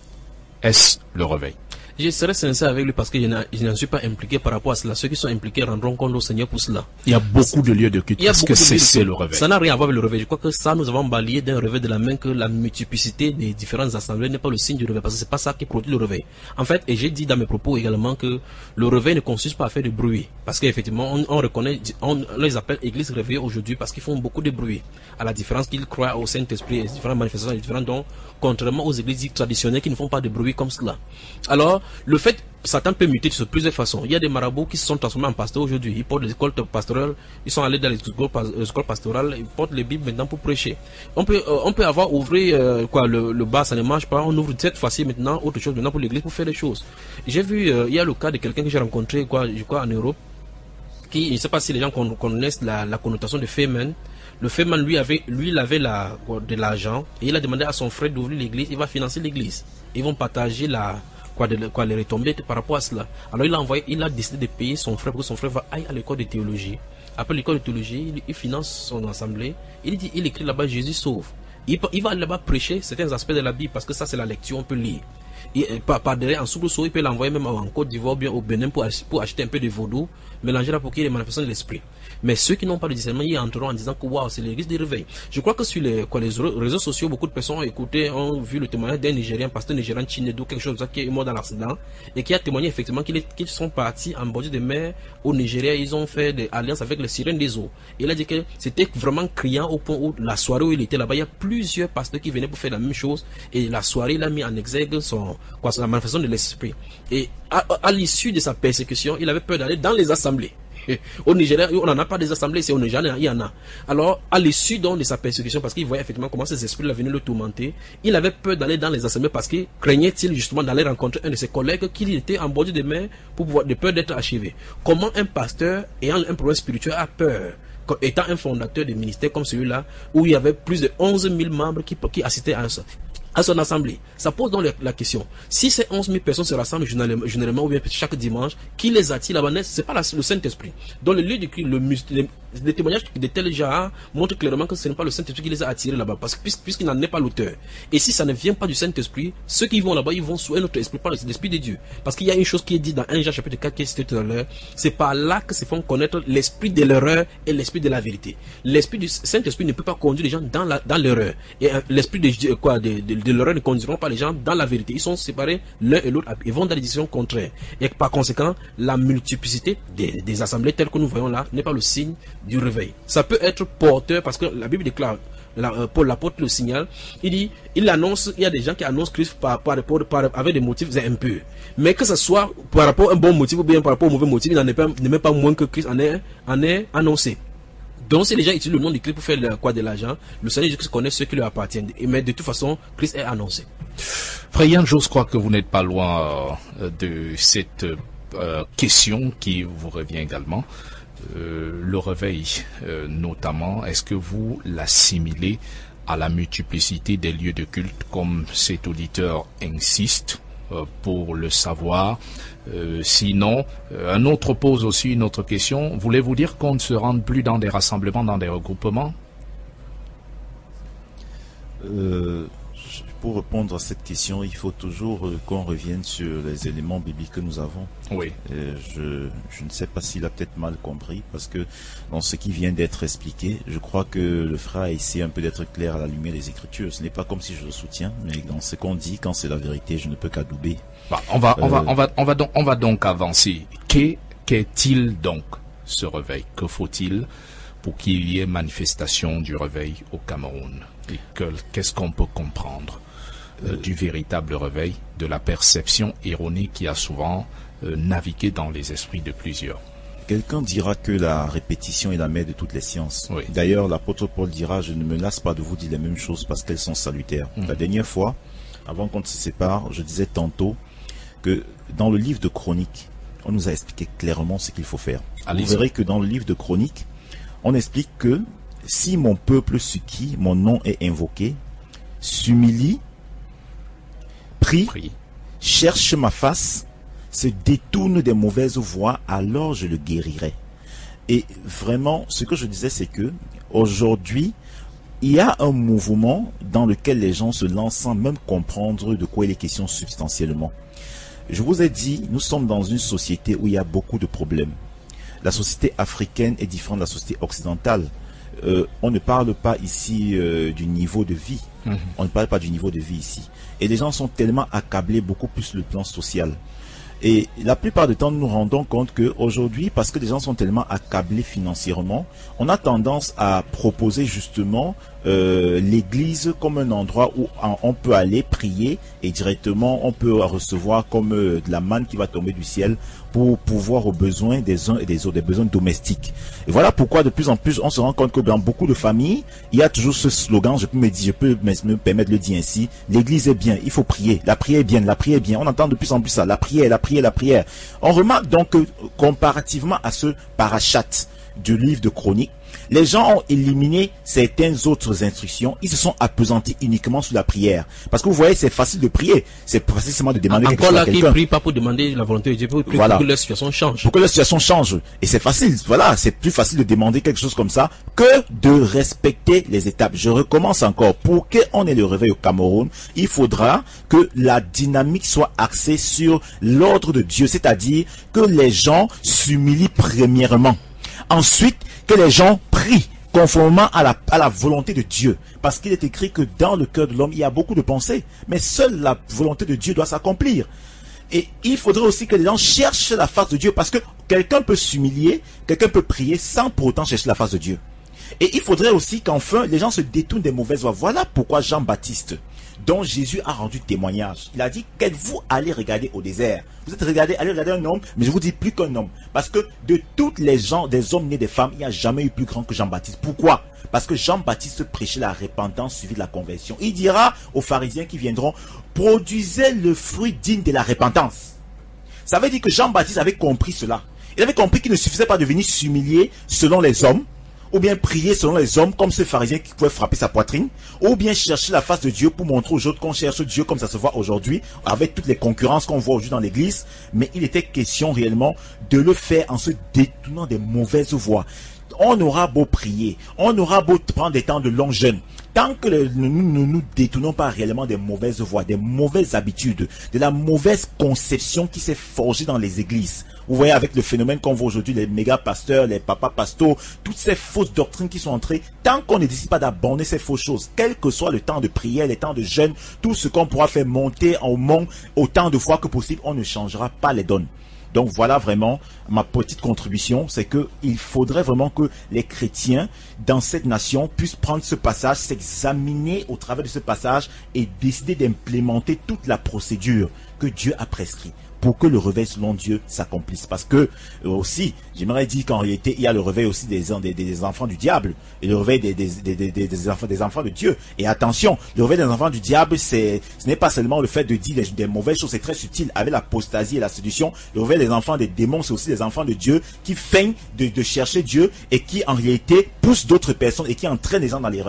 Est-ce le réveil? Je serai sincère avec lui parce que je n'en suis pas impliqué par rapport à cela. Ceux qui sont impliqués rendront compte au Seigneur pour cela. Il y a beaucoup de lieux de culte. Est-ce que c'est le réveil? Ça n'a rien à voir avec le réveil. Je crois que ça, nous avons balayé d'un réveil de la main que la multiplicité des différentes assemblées n'est pas le signe du réveil. Parce que c'est pas ça qui produit le réveil. En fait, et j'ai dit dans mes propos également que le réveil ne consiste pas à faire de bruit. Parce qu'effectivement, on reconnaît, on les appelle églises réveillées aujourd'hui parce qu'ils font beaucoup de bruit. À la différence qu'ils croient au Saint-Esprit et différentes manifestations, différentes dons, contrairement aux églises traditionnelles qui ne font pas de bruit comme cela. Alors, le fait, Satan peut muter de plusieurs façons. Il y a des marabouts qui se sont transformés en pasteurs aujourd'hui. Ils portent les écoles pastorales, ils sont allés dans les écoles pastorales, ils portent les Bibles maintenant pour prêcher. On peut avoir ouvert le bar, ça ne marche pas. On ouvre cette fois-ci maintenant autre chose maintenant pour l'église pour faire des choses. J'ai vu, il y a le cas de quelqu'un que j'ai rencontré, je crois en Europe, qui, je ne sais pas si les gens connaissent la connotation de Feynman. Le Feynman, lui, il avait de l'argent et il a demandé à son frère d'ouvrir l'église. Il va financer l'église. Ils vont partager les retombées par rapport à cela. Alors il a décidé de payer son frère pour que son frère aille à l'école de théologie. Après l'école de théologie, il finance son assemblée. Il écrit là-bas Jésus sauve. Il va là-bas prêcher certains aspects de la Bible parce que ça c'est la lecture, on peut lire. Par derrière, en soubresaut, il peut l'envoyer même en Côte d'Ivoire, bien au Bénin pour acheter un peu de vaudou, mélanger là pour qu'il y ait les manifestations de l'esprit. Mais ceux qui n'ont pas de discernement, ils entreront en disant que waouh, c'est l'église du réveil. Je crois que sur les réseaux sociaux, beaucoup de personnes ont écouté, ont vu le témoignage d'un Nigérien, pasteur nigérien Chinedu, quelque chose qui est mort dans l'accident, et qui a témoigné effectivement qu'ils sont partis en bordure de mer au Nigeria, ils ont fait des alliances avec les sirènes des eaux. Et il a dit que c'était vraiment criant au point où la soirée où il était là-bas, il y a plusieurs pasteurs qui venaient pour faire la même chose, et la soirée, il a mis en exergue la manifestation de l'esprit. Et à l'issue de sa persécution, il avait peur d'aller dans les assemblées. Au Nigeria, on n'en a pas des assemblées, c'est au Nigeria, il y en a. Alors, à l'issue de sa persécution, parce qu'il voyait effectivement comment ces esprits venaient le tourmenter, il avait peur d'aller dans les assemblées parce qu'il craignait-il justement d'aller rencontrer un de ses collègues qui était en bordure de mer de peur d'être achevé. Comment un pasteur ayant un problème spirituel a peur, étant un fondateur de ministère comme celui-là, où il y avait plus de 11 000 membres qui assistaient à son assemblée. Ça pose donc la question. Si ces 11 000 personnes se rassemblent généralement ou bien chaque dimanche, qui les attire là-bas? C'est pas le Saint-Esprit. Dans le lieu du culte, les témoignages de tel genre montrent clairement que ce n'est pas le Saint-Esprit qui les a attirés là-bas, parce que puisqu'il n'en est pas l'auteur. Et si ça ne vient pas du Saint-Esprit, ceux qui vont là-bas, ils vont sous un autre esprit, par l'esprit de Dieu. Parce qu'il y a une chose qui est dit dans 1 Jean chapitre 4 qui est cité tout à l'heure, c'est par là que se font connaître l'esprit de l'erreur et l'esprit de la vérité. L'esprit du Saint-Esprit ne peut pas conduire les gens dans l'erreur. Et l'esprit de l'erreur ne conduiront pas les gens dans la vérité. Ils sont séparés l'un et l'autre, ils vont dans les directions contraires. Et par conséquent, la multiplicité des assemblées telles que nous voyons là n'est pas le signe du réveil. Ça peut être porteur parce que la Bible déclare, Paul l'apôtre le signale, il annonce, il y a des gens qui annoncent Christ avec des motifs impurs. Mais que ce soit par rapport à un bon motif ou bien par rapport au mauvais motif, il n'en est même pas moins que Christ en est annoncé. Donc si les gens utilisent le nom de Christ pour faire de l'argent, le Seigneur Jésus connaît ceux qui lui appartiennent. Mais de toute façon, Christ est annoncé. Frère Yann, j'ose croire que vous n'êtes pas loin de cette question qui vous revient également. Le réveil, notamment, est-ce que vous l'assimilez à la multiplicité des lieux de culte, comme cet auditeur insiste? pour le savoir. Sinon, un autre pose aussi une autre question. Voulez-vous dire qu'on ne se rende plus dans des rassemblements, dans des regroupements? Pour répondre à cette question, il faut toujours qu'on revienne sur les éléments bibliques que nous avons. Oui. Je ne sais pas s'il a peut-être mal compris, parce que dans ce qui vient d'être expliqué, je crois que le frère a essayé un peu d'être clair à la lumière des Écritures. Ce n'est pas comme si je le soutiens, mais dans ce qu'on dit, quand c'est la vérité, je ne peux qu'adouber. Bah, on va donc avancer. Qu'est-il donc ce réveil? Que faut-il pour qu'il y ait manifestation du réveil au Cameroun? Et qu'est-ce qu'on peut comprendre du véritable réveil, de la perception erronée qui a souvent navigué dans les esprits de plusieurs? Quelqu'un dira que la répétition est la mère de toutes les sciences. Oui. D'ailleurs, l'apôtre Paul dira, je ne me lasse pas de vous dire les mêmes choses parce qu'elles sont salutaires. La dernière fois, avant qu'on ne se sépare, je disais tantôt que dans le livre de Chroniques, on nous a expliqué clairement ce qu'il faut faire. Vous verrez que dans le livre de Chroniques, on explique que si mon peuple sur qui mon nom est invoqué s'humilie, prie, cherche ma face, se détourne des mauvaises voies, alors je le guérirai. Et vraiment, ce que je disais, c'est que aujourd'hui, il y a un mouvement dans lequel les gens se lancent sans même comprendre de quoi il est question substantiellement. Je vous ai dit, nous sommes dans une société où il y a beaucoup de problèmes. La société africaine est différente de la société occidentale. On ne parle pas ici du niveau de vie. On ne parle pas du niveau de vie ici. Et les gens sont tellement accablés, beaucoup plus sur le plan social. Et la plupart du temps, nous nous rendons compte qu'aujourd'hui, parce que les gens sont tellement accablés financièrement, on a tendance à proposer justement l'église comme un endroit où on peut aller prier et directement on peut recevoir comme de la manne qui va tomber du ciel pour pouvoir aux besoins des uns et des autres, des besoins domestiques. Et voilà pourquoi de plus en plus on se rend compte que dans beaucoup de familles, il y a toujours ce slogan, je peux me permettre de le dire ainsi, l'église est bien, il faut prier, la prière est bien, la prière est bien. On entend de plus en plus ça, la prière, la prière, la prière. On remarque donc que comparativement à ce parachat du livre de Chroniques, les gens ont éliminé certaines autres instructions. Ils se sont appesantis uniquement sur la prière. Parce que vous voyez, c'est facile de prier. C'est facile seulement de demander quelque chose à quelqu'un. Encore là, qui prie pas pour demander la volonté de Dieu, pour que la situation change. Pour que la situation change. Et c'est facile. Voilà, c'est plus facile de demander quelque chose comme ça que de respecter les étapes. Je recommence encore. Pour qu'on ait le réveil au Cameroun, il faudra que la dynamique soit axée sur l'ordre de Dieu. C'est-à-dire que les gens s'humilient premièrement. Ensuite, que les gens prient conformément à la volonté de Dieu. Parce qu'il est écrit que dans le cœur de l'homme, il y a beaucoup de pensées. Mais seule la volonté de Dieu doit s'accomplir. Et il faudrait aussi que les gens cherchent la face de Dieu. Parce que quelqu'un peut s'humilier, quelqu'un peut prier sans pour autant chercher la face de Dieu. Et il faudrait aussi qu'enfin, les gens se détournent des mauvaises voies. Voilà pourquoi Jean-Baptiste, dont Jésus a rendu témoignage, il a dit, qu'êtes-vous allé regarder au désert? Vous êtes allé regarder un homme, mais je vous dis plus qu'un homme. Parce que de toutes les gens, des hommes nés des femmes, il n'y a jamais eu plus grand que Jean-Baptiste. Pourquoi? Parce que Jean-Baptiste prêchait la repentance suivie de la conversion. Il dira aux pharisiens qui viendront, produisez le fruit digne de la repentance. Ça veut dire que Jean-Baptiste avait compris cela. Il avait compris qu'il ne suffisait pas de venir s'humilier selon les hommes, ou bien prier selon les hommes comme ce pharisien qui pouvait frapper sa poitrine, ou bien chercher la face de Dieu pour montrer aux autres qu'on cherche Dieu comme ça se voit aujourd'hui, avec toutes les concurrences qu'on voit aujourd'hui dans l'église. Mais il était question réellement de le faire en se détournant des mauvaises voies. On aura beau prier, on aura beau prendre des temps de long jeûne, tant que nous ne nous détournons pas réellement des mauvaises voies, des mauvaises habitudes, de la mauvaise conception qui s'est forgée dans les églises. Vous voyez avec le phénomène qu'on voit aujourd'hui, les méga pasteurs, les papas pasteurs, toutes ces fausses doctrines qui sont entrées, tant qu'on ne décide pas d'abandonner ces fausses choses, quel que soit le temps de prière, les temps de jeûne, tout ce qu'on pourra faire monter en mont autant de fois que possible, on ne changera pas les donnes. Donc voilà vraiment ma petite contribution, c'est que il faudrait vraiment que les chrétiens dans cette nation puissent prendre ce passage, s'examiner au travers de ce passage et décider d'implémenter toute la procédure que Dieu a prescrite pour que le réveil selon Dieu s'accomplisse. Parce que aussi, j'aimerais dire qu'en réalité, il y a le réveil aussi des enfants du diable et le réveil des enfants de Dieu. Et attention, le réveil des enfants du diable, ce n'est pas seulement le fait de dire des mauvaises choses, c'est très subtil. Avec l'apostasie et la séduction, le réveil des enfants des démons, c'est aussi des enfants de Dieu qui feignent de chercher Dieu et qui en réalité poussent d'autres personnes et qui entraînent les gens dans l'erreur.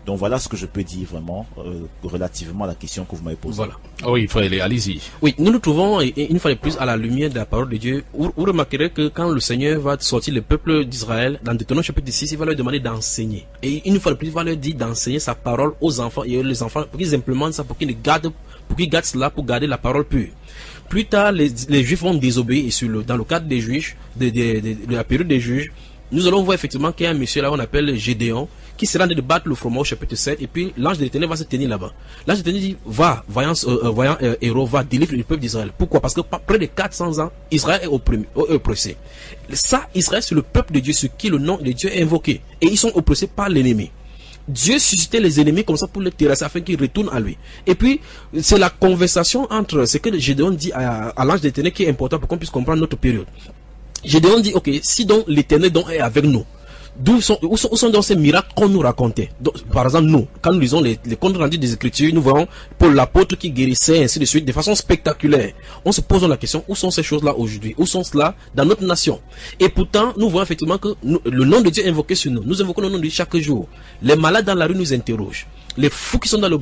Donc voilà ce que je peux dire vraiment relativement à la question que vous m'avez posée. Voilà. Oui, frère, allez-y. Oui, nous nous trouvons une fois de plus à la lumière de la parole de Dieu. Vous remarquerez que quand le Seigneur va sortir le peuple d'Israël, dans Deutéronome chapitre 6, il va leur demander d'enseigner. Et une fois de plus, il va leur dire d'enseigner sa parole aux enfants et les enfants pour qu'ils implémentent ça, pour qu'ils gardent cela, pour garder la parole pure. Plus tard, les Juifs vont désobéir et dans le cadre des juges, de la période des juges, nous allons voir effectivement qu'il y a un monsieur là, on appelle Gédéon, qui sera en train de battre le froment au chapitre 7, et puis l'ange de l'Éternel va se tenir là-bas. L'ange de l'Éternel dit, va, voyant héros, va délivrer le peuple d'Israël. Pourquoi? Parce que près de 400 ans, Israël est oppressé. Ça, Israël, c'est le peuple de Dieu, ce qui le nom de Dieu est invoqué. Et ils sont oppressés par l'ennemi. Dieu suscitait les ennemis comme ça pour les terrasser afin qu'ils retournent à lui. Et puis, c'est la conversation entre ce que Gédéon dit à l'ange de l'Éternel qui est important pour qu'on puisse comprendre notre période. Gédéon dit, ok, si donc l'Éternel est avec nous, où sont donc ces miracles qu'on nous racontait? Donc, par exemple, nous, quand nous lisons les comptes rendus des Écritures, nous voyons Paul l'apôtre qui guérissait, ainsi de suite, de façon spectaculaire. On se pose la question, où sont ces choses-là aujourd'hui? Où sont cela dans notre nation? Et pourtant, nous voyons effectivement que le nom de Dieu est invoqué sur nous. Nous invoquons le nom de Dieu chaque jour. Les malades dans la rue nous interrogent. Les fous qui sont dans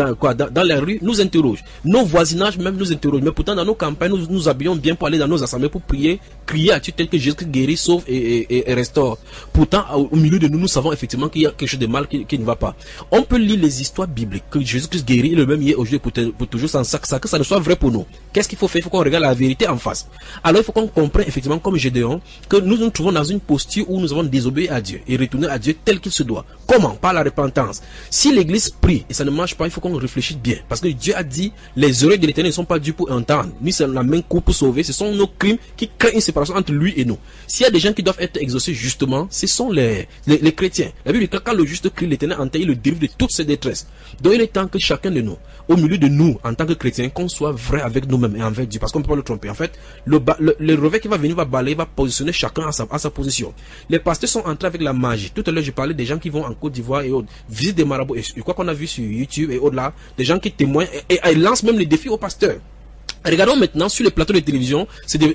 la rue nous interrogent. Nos voisinages même nous interrogent. Mais pourtant, dans nos campagnes, nous habillons bien pour aller dans nos assemblées, pour prier, crier à Dieu tel que Jésus guérit, sauve et restaure. Pourtant, au milieu de nous, nous savons effectivement qu'il y a quelque chose de mal qui ne va pas. On peut lire les histoires bibliques, que Jésus-Christ guérit le même hier, aujourd'hui, pour toujours, sans ça, que ça ne soit vrai pour nous. Qu'est-ce qu'il faut faire? Il faut qu'on regarde la vérité en face. Alors, il faut qu'on comprenne effectivement, comme Gédéon, que nous nous trouvons dans une posture où nous avons désobéi à Dieu et retourné à Dieu tel qu'il se doit. Comment? Par la repentance. Si l'Église prie et ça ne marche pas, il faut qu'on réfléchisse bien. Parce que Dieu a dit, les oreilles de l'Éternel ne sont pas dues pour entendre, ni c'est la main courte pour sauver. Ce sont nos crimes qui créent une séparation entre lui et nous. S'il y a des gens qui doivent être exaucés justement, ce sont les chrétiens. La Bible dit que quand le juste crie, l'Éternel entend, il le délivre de toutes ses détresses. Donc il est temps que chacun de nous, au milieu de nous, en tant que chrétiens, qu'on soit vrai avec nous-mêmes et avec Dieu. Parce qu'on ne peut pas le tromper. En fait, le revers qui va venir va balayer, va positionner chacun à sa position. Les pasteurs sont entrés avec la magie. Tout à l'heure, je parlais des gens qui vont en Côte d'Ivoire et autres, visitent des marabouts. Et je crois qu'on a vu sur YouTube et au-delà, des gens qui témoignent et lancent même les défis aux pasteurs. Regardons maintenant sur les plateaux de télévision,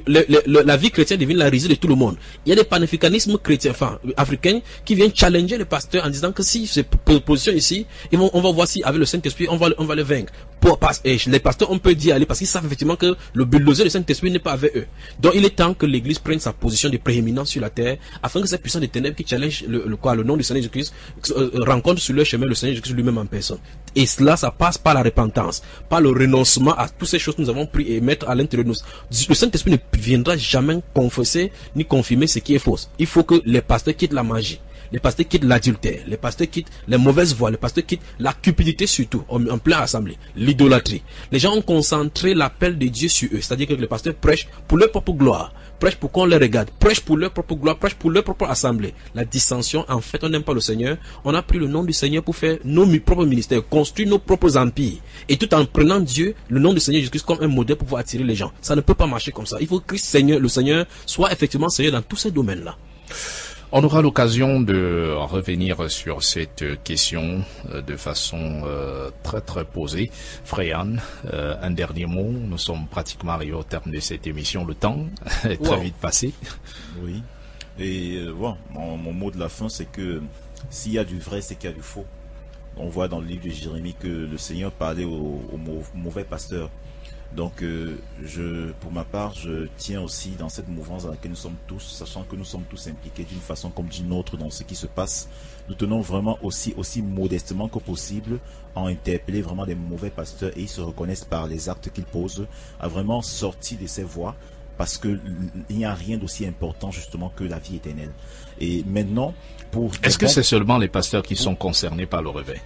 la vie chrétienne devient la risée de tout le monde. Il y a des panafricanismes chrétiens, africains, qui viennent challenger les pasteurs en disant que si se positionnent ici, on va voir si avec le Saint-Esprit, on va les vaincre. Les pasteurs, on peut dire aller parce qu'ils savent effectivement que le bulldozer du Saint-Esprit n'est pas avec eux. Donc il est temps que l'Église prenne sa position de prééminence sur la terre, afin que ces puissants des ténèbres qui challengent le nom du Seigneur Jésus-Christ rencontrent sur leur chemin le Seigneur Jésus-Christ lui-même en personne. Et cela, ça passe par la repentance, par le renoncement à toutes ces choses que nous avons pris et mettre à l'intérieur de nous. Le Saint-Esprit ne viendra jamais confesser ni confirmer ce qui est faux. Il faut que les pasteurs quittent la magie, les pasteurs quittent l'adultère, les pasteurs quittent les mauvaises voies, les pasteurs quittent la cupidité surtout, en pleine assemblée, l'idolâtrie. Les gens ont concentré l'appel de Dieu sur eux, c'est-à-dire que les pasteurs prêchent pour leur propre gloire, prêchent pour qu'on les regarde, prêchent pour leur propre gloire, prêchent pour leur propre assemblée. La dissension, en fait, on n'aime pas le Seigneur, on a pris le nom du Seigneur pour faire nos propres ministères, construire nos propres empires, et tout en prenant Dieu, le nom du Seigneur Jésus-Christ comme un modèle pour pouvoir attirer les gens. Ça ne peut pas marcher comme ça. Il faut que le Seigneur soit effectivement Seigneur dans tous ces domaines-là. On aura l'occasion de revenir sur cette question de façon très très posée. Fréan, un dernier mot. Nous sommes pratiquement arrivés au terme de cette émission. Le temps est très vite passé. Oui. Et bon, mon mot de la fin, c'est que s'il y a du vrai, c'est qu'il y a du faux. On voit dans le livre de Jérémie que le Seigneur parlait aux mauvais pasteurs. Donc, pour ma part, je tiens aussi dans cette mouvance dans laquelle nous sommes tous, sachant que nous sommes tous impliqués d'une façon comme d'une autre dans ce qui se passe. Nous tenons vraiment aussi modestement que possible à interpeller vraiment des mauvais pasteurs et ils se reconnaissent par les actes qu'ils posent, à vraiment sortir de ces voies parce que il n'y a rien d'aussi important justement que la vie éternelle. Et maintenant, est-ce que c'est seulement les pasteurs qui sont concernés par le réveil?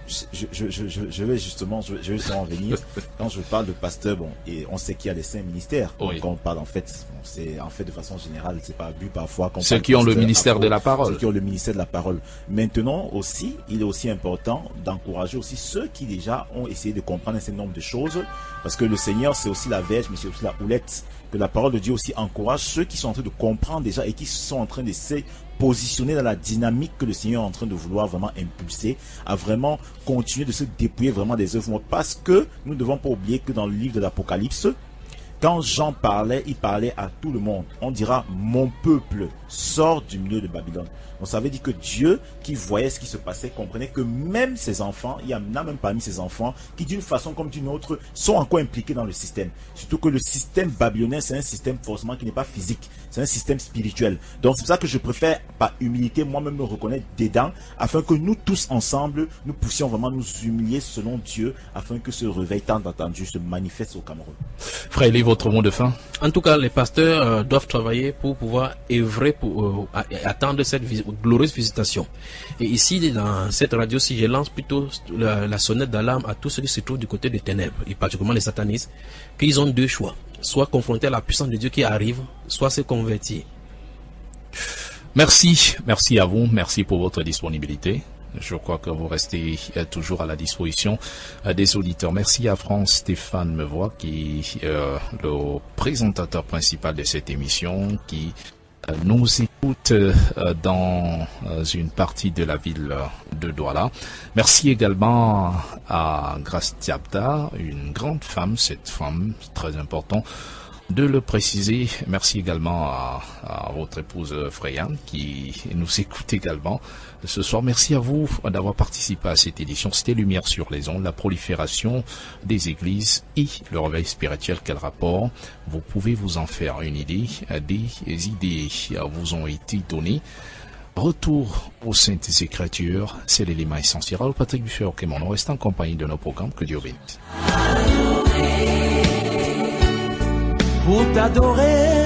Je vais justement en venir. Quand je parle de pasteurs, bon, et on sait qu'il y a les 5 ministères. Oui. Quand on parle en fait, c'est en fait de façon générale, c'est pas abus parfois. Ceux qui ont le ministère de la parole. Ceux qui ont le ministère de la parole. Maintenant aussi, il est aussi important d'encourager aussi ceux qui déjà ont essayé de comprendre un certain nombre de choses, parce que le Seigneur c'est aussi la verge, mais c'est aussi la houlette. Que la parole de Dieu aussi encourage ceux qui sont en train de comprendre déjà et qui sont en train de se positionner dans la dynamique que le Seigneur est en train de vouloir vraiment impulser, à vraiment continuer de se dépouiller vraiment des œuvres mortes. Parce que nous ne devons pas oublier que dans le livre de l'Apocalypse, quand Jean parlait, il parlait à tout le monde. On dira, mon peuple sort du milieu de Babylone. Donc ça veut dire que Dieu, qui voyait ce qui se passait, comprenait que même ses enfants, il y en a même parmi ses enfants, qui d'une façon comme d'une autre, sont encore impliqués dans le système. Surtout que le système babylonien, c'est un système forcément qui n'est pas physique, c'est un système spirituel. Donc c'est pour ça que je préfère, par humilité, moi-même me reconnaître dedans, afin que nous tous ensemble, nous puissions vraiment nous humilier selon Dieu, afin que ce réveil tant attendu se manifeste au Cameroun. Frère Elie, votre mot de fin? En tout cas, les pasteurs doivent travailler pour pouvoir œuvrer pour attendre cette glorieuse visitation. Et ici, dans cette radio, si je lance plutôt la sonnette d'alarme à tous ceux qui se trouvent du côté des ténèbres, et particulièrement les satanistes, qu'ils ont deux choix. Soit confronter à la puissance de Dieu qui arrive, soit se convertir. Merci à vous, merci pour votre disponibilité. Je crois que vous restez toujours à la disposition des auditeurs. Merci à Stéphane Mevois, qui est le présentateur principal de cette émission, qui nous écoute dans une partie de la ville de Douala. Merci également à Grace Diabda, une grande femme, cette femme, très important de le préciser. Merci également à votre épouse Freyan qui nous écoute également ce soir. Merci à vous d'avoir participé à cette édition. C'était Lumière sur les ondes, la prolifération des églises et le réveil spirituel qu'elle rapporte. Vous pouvez vous en faire une idée. Des idées vous ont été données. Retour aux Saintes Écritures, c'est l'élément essentiel. Alors Patrick Buffet, ok, on reste en compagnie de nos programmes. Que Dieu bénisse. Pour t'adorer,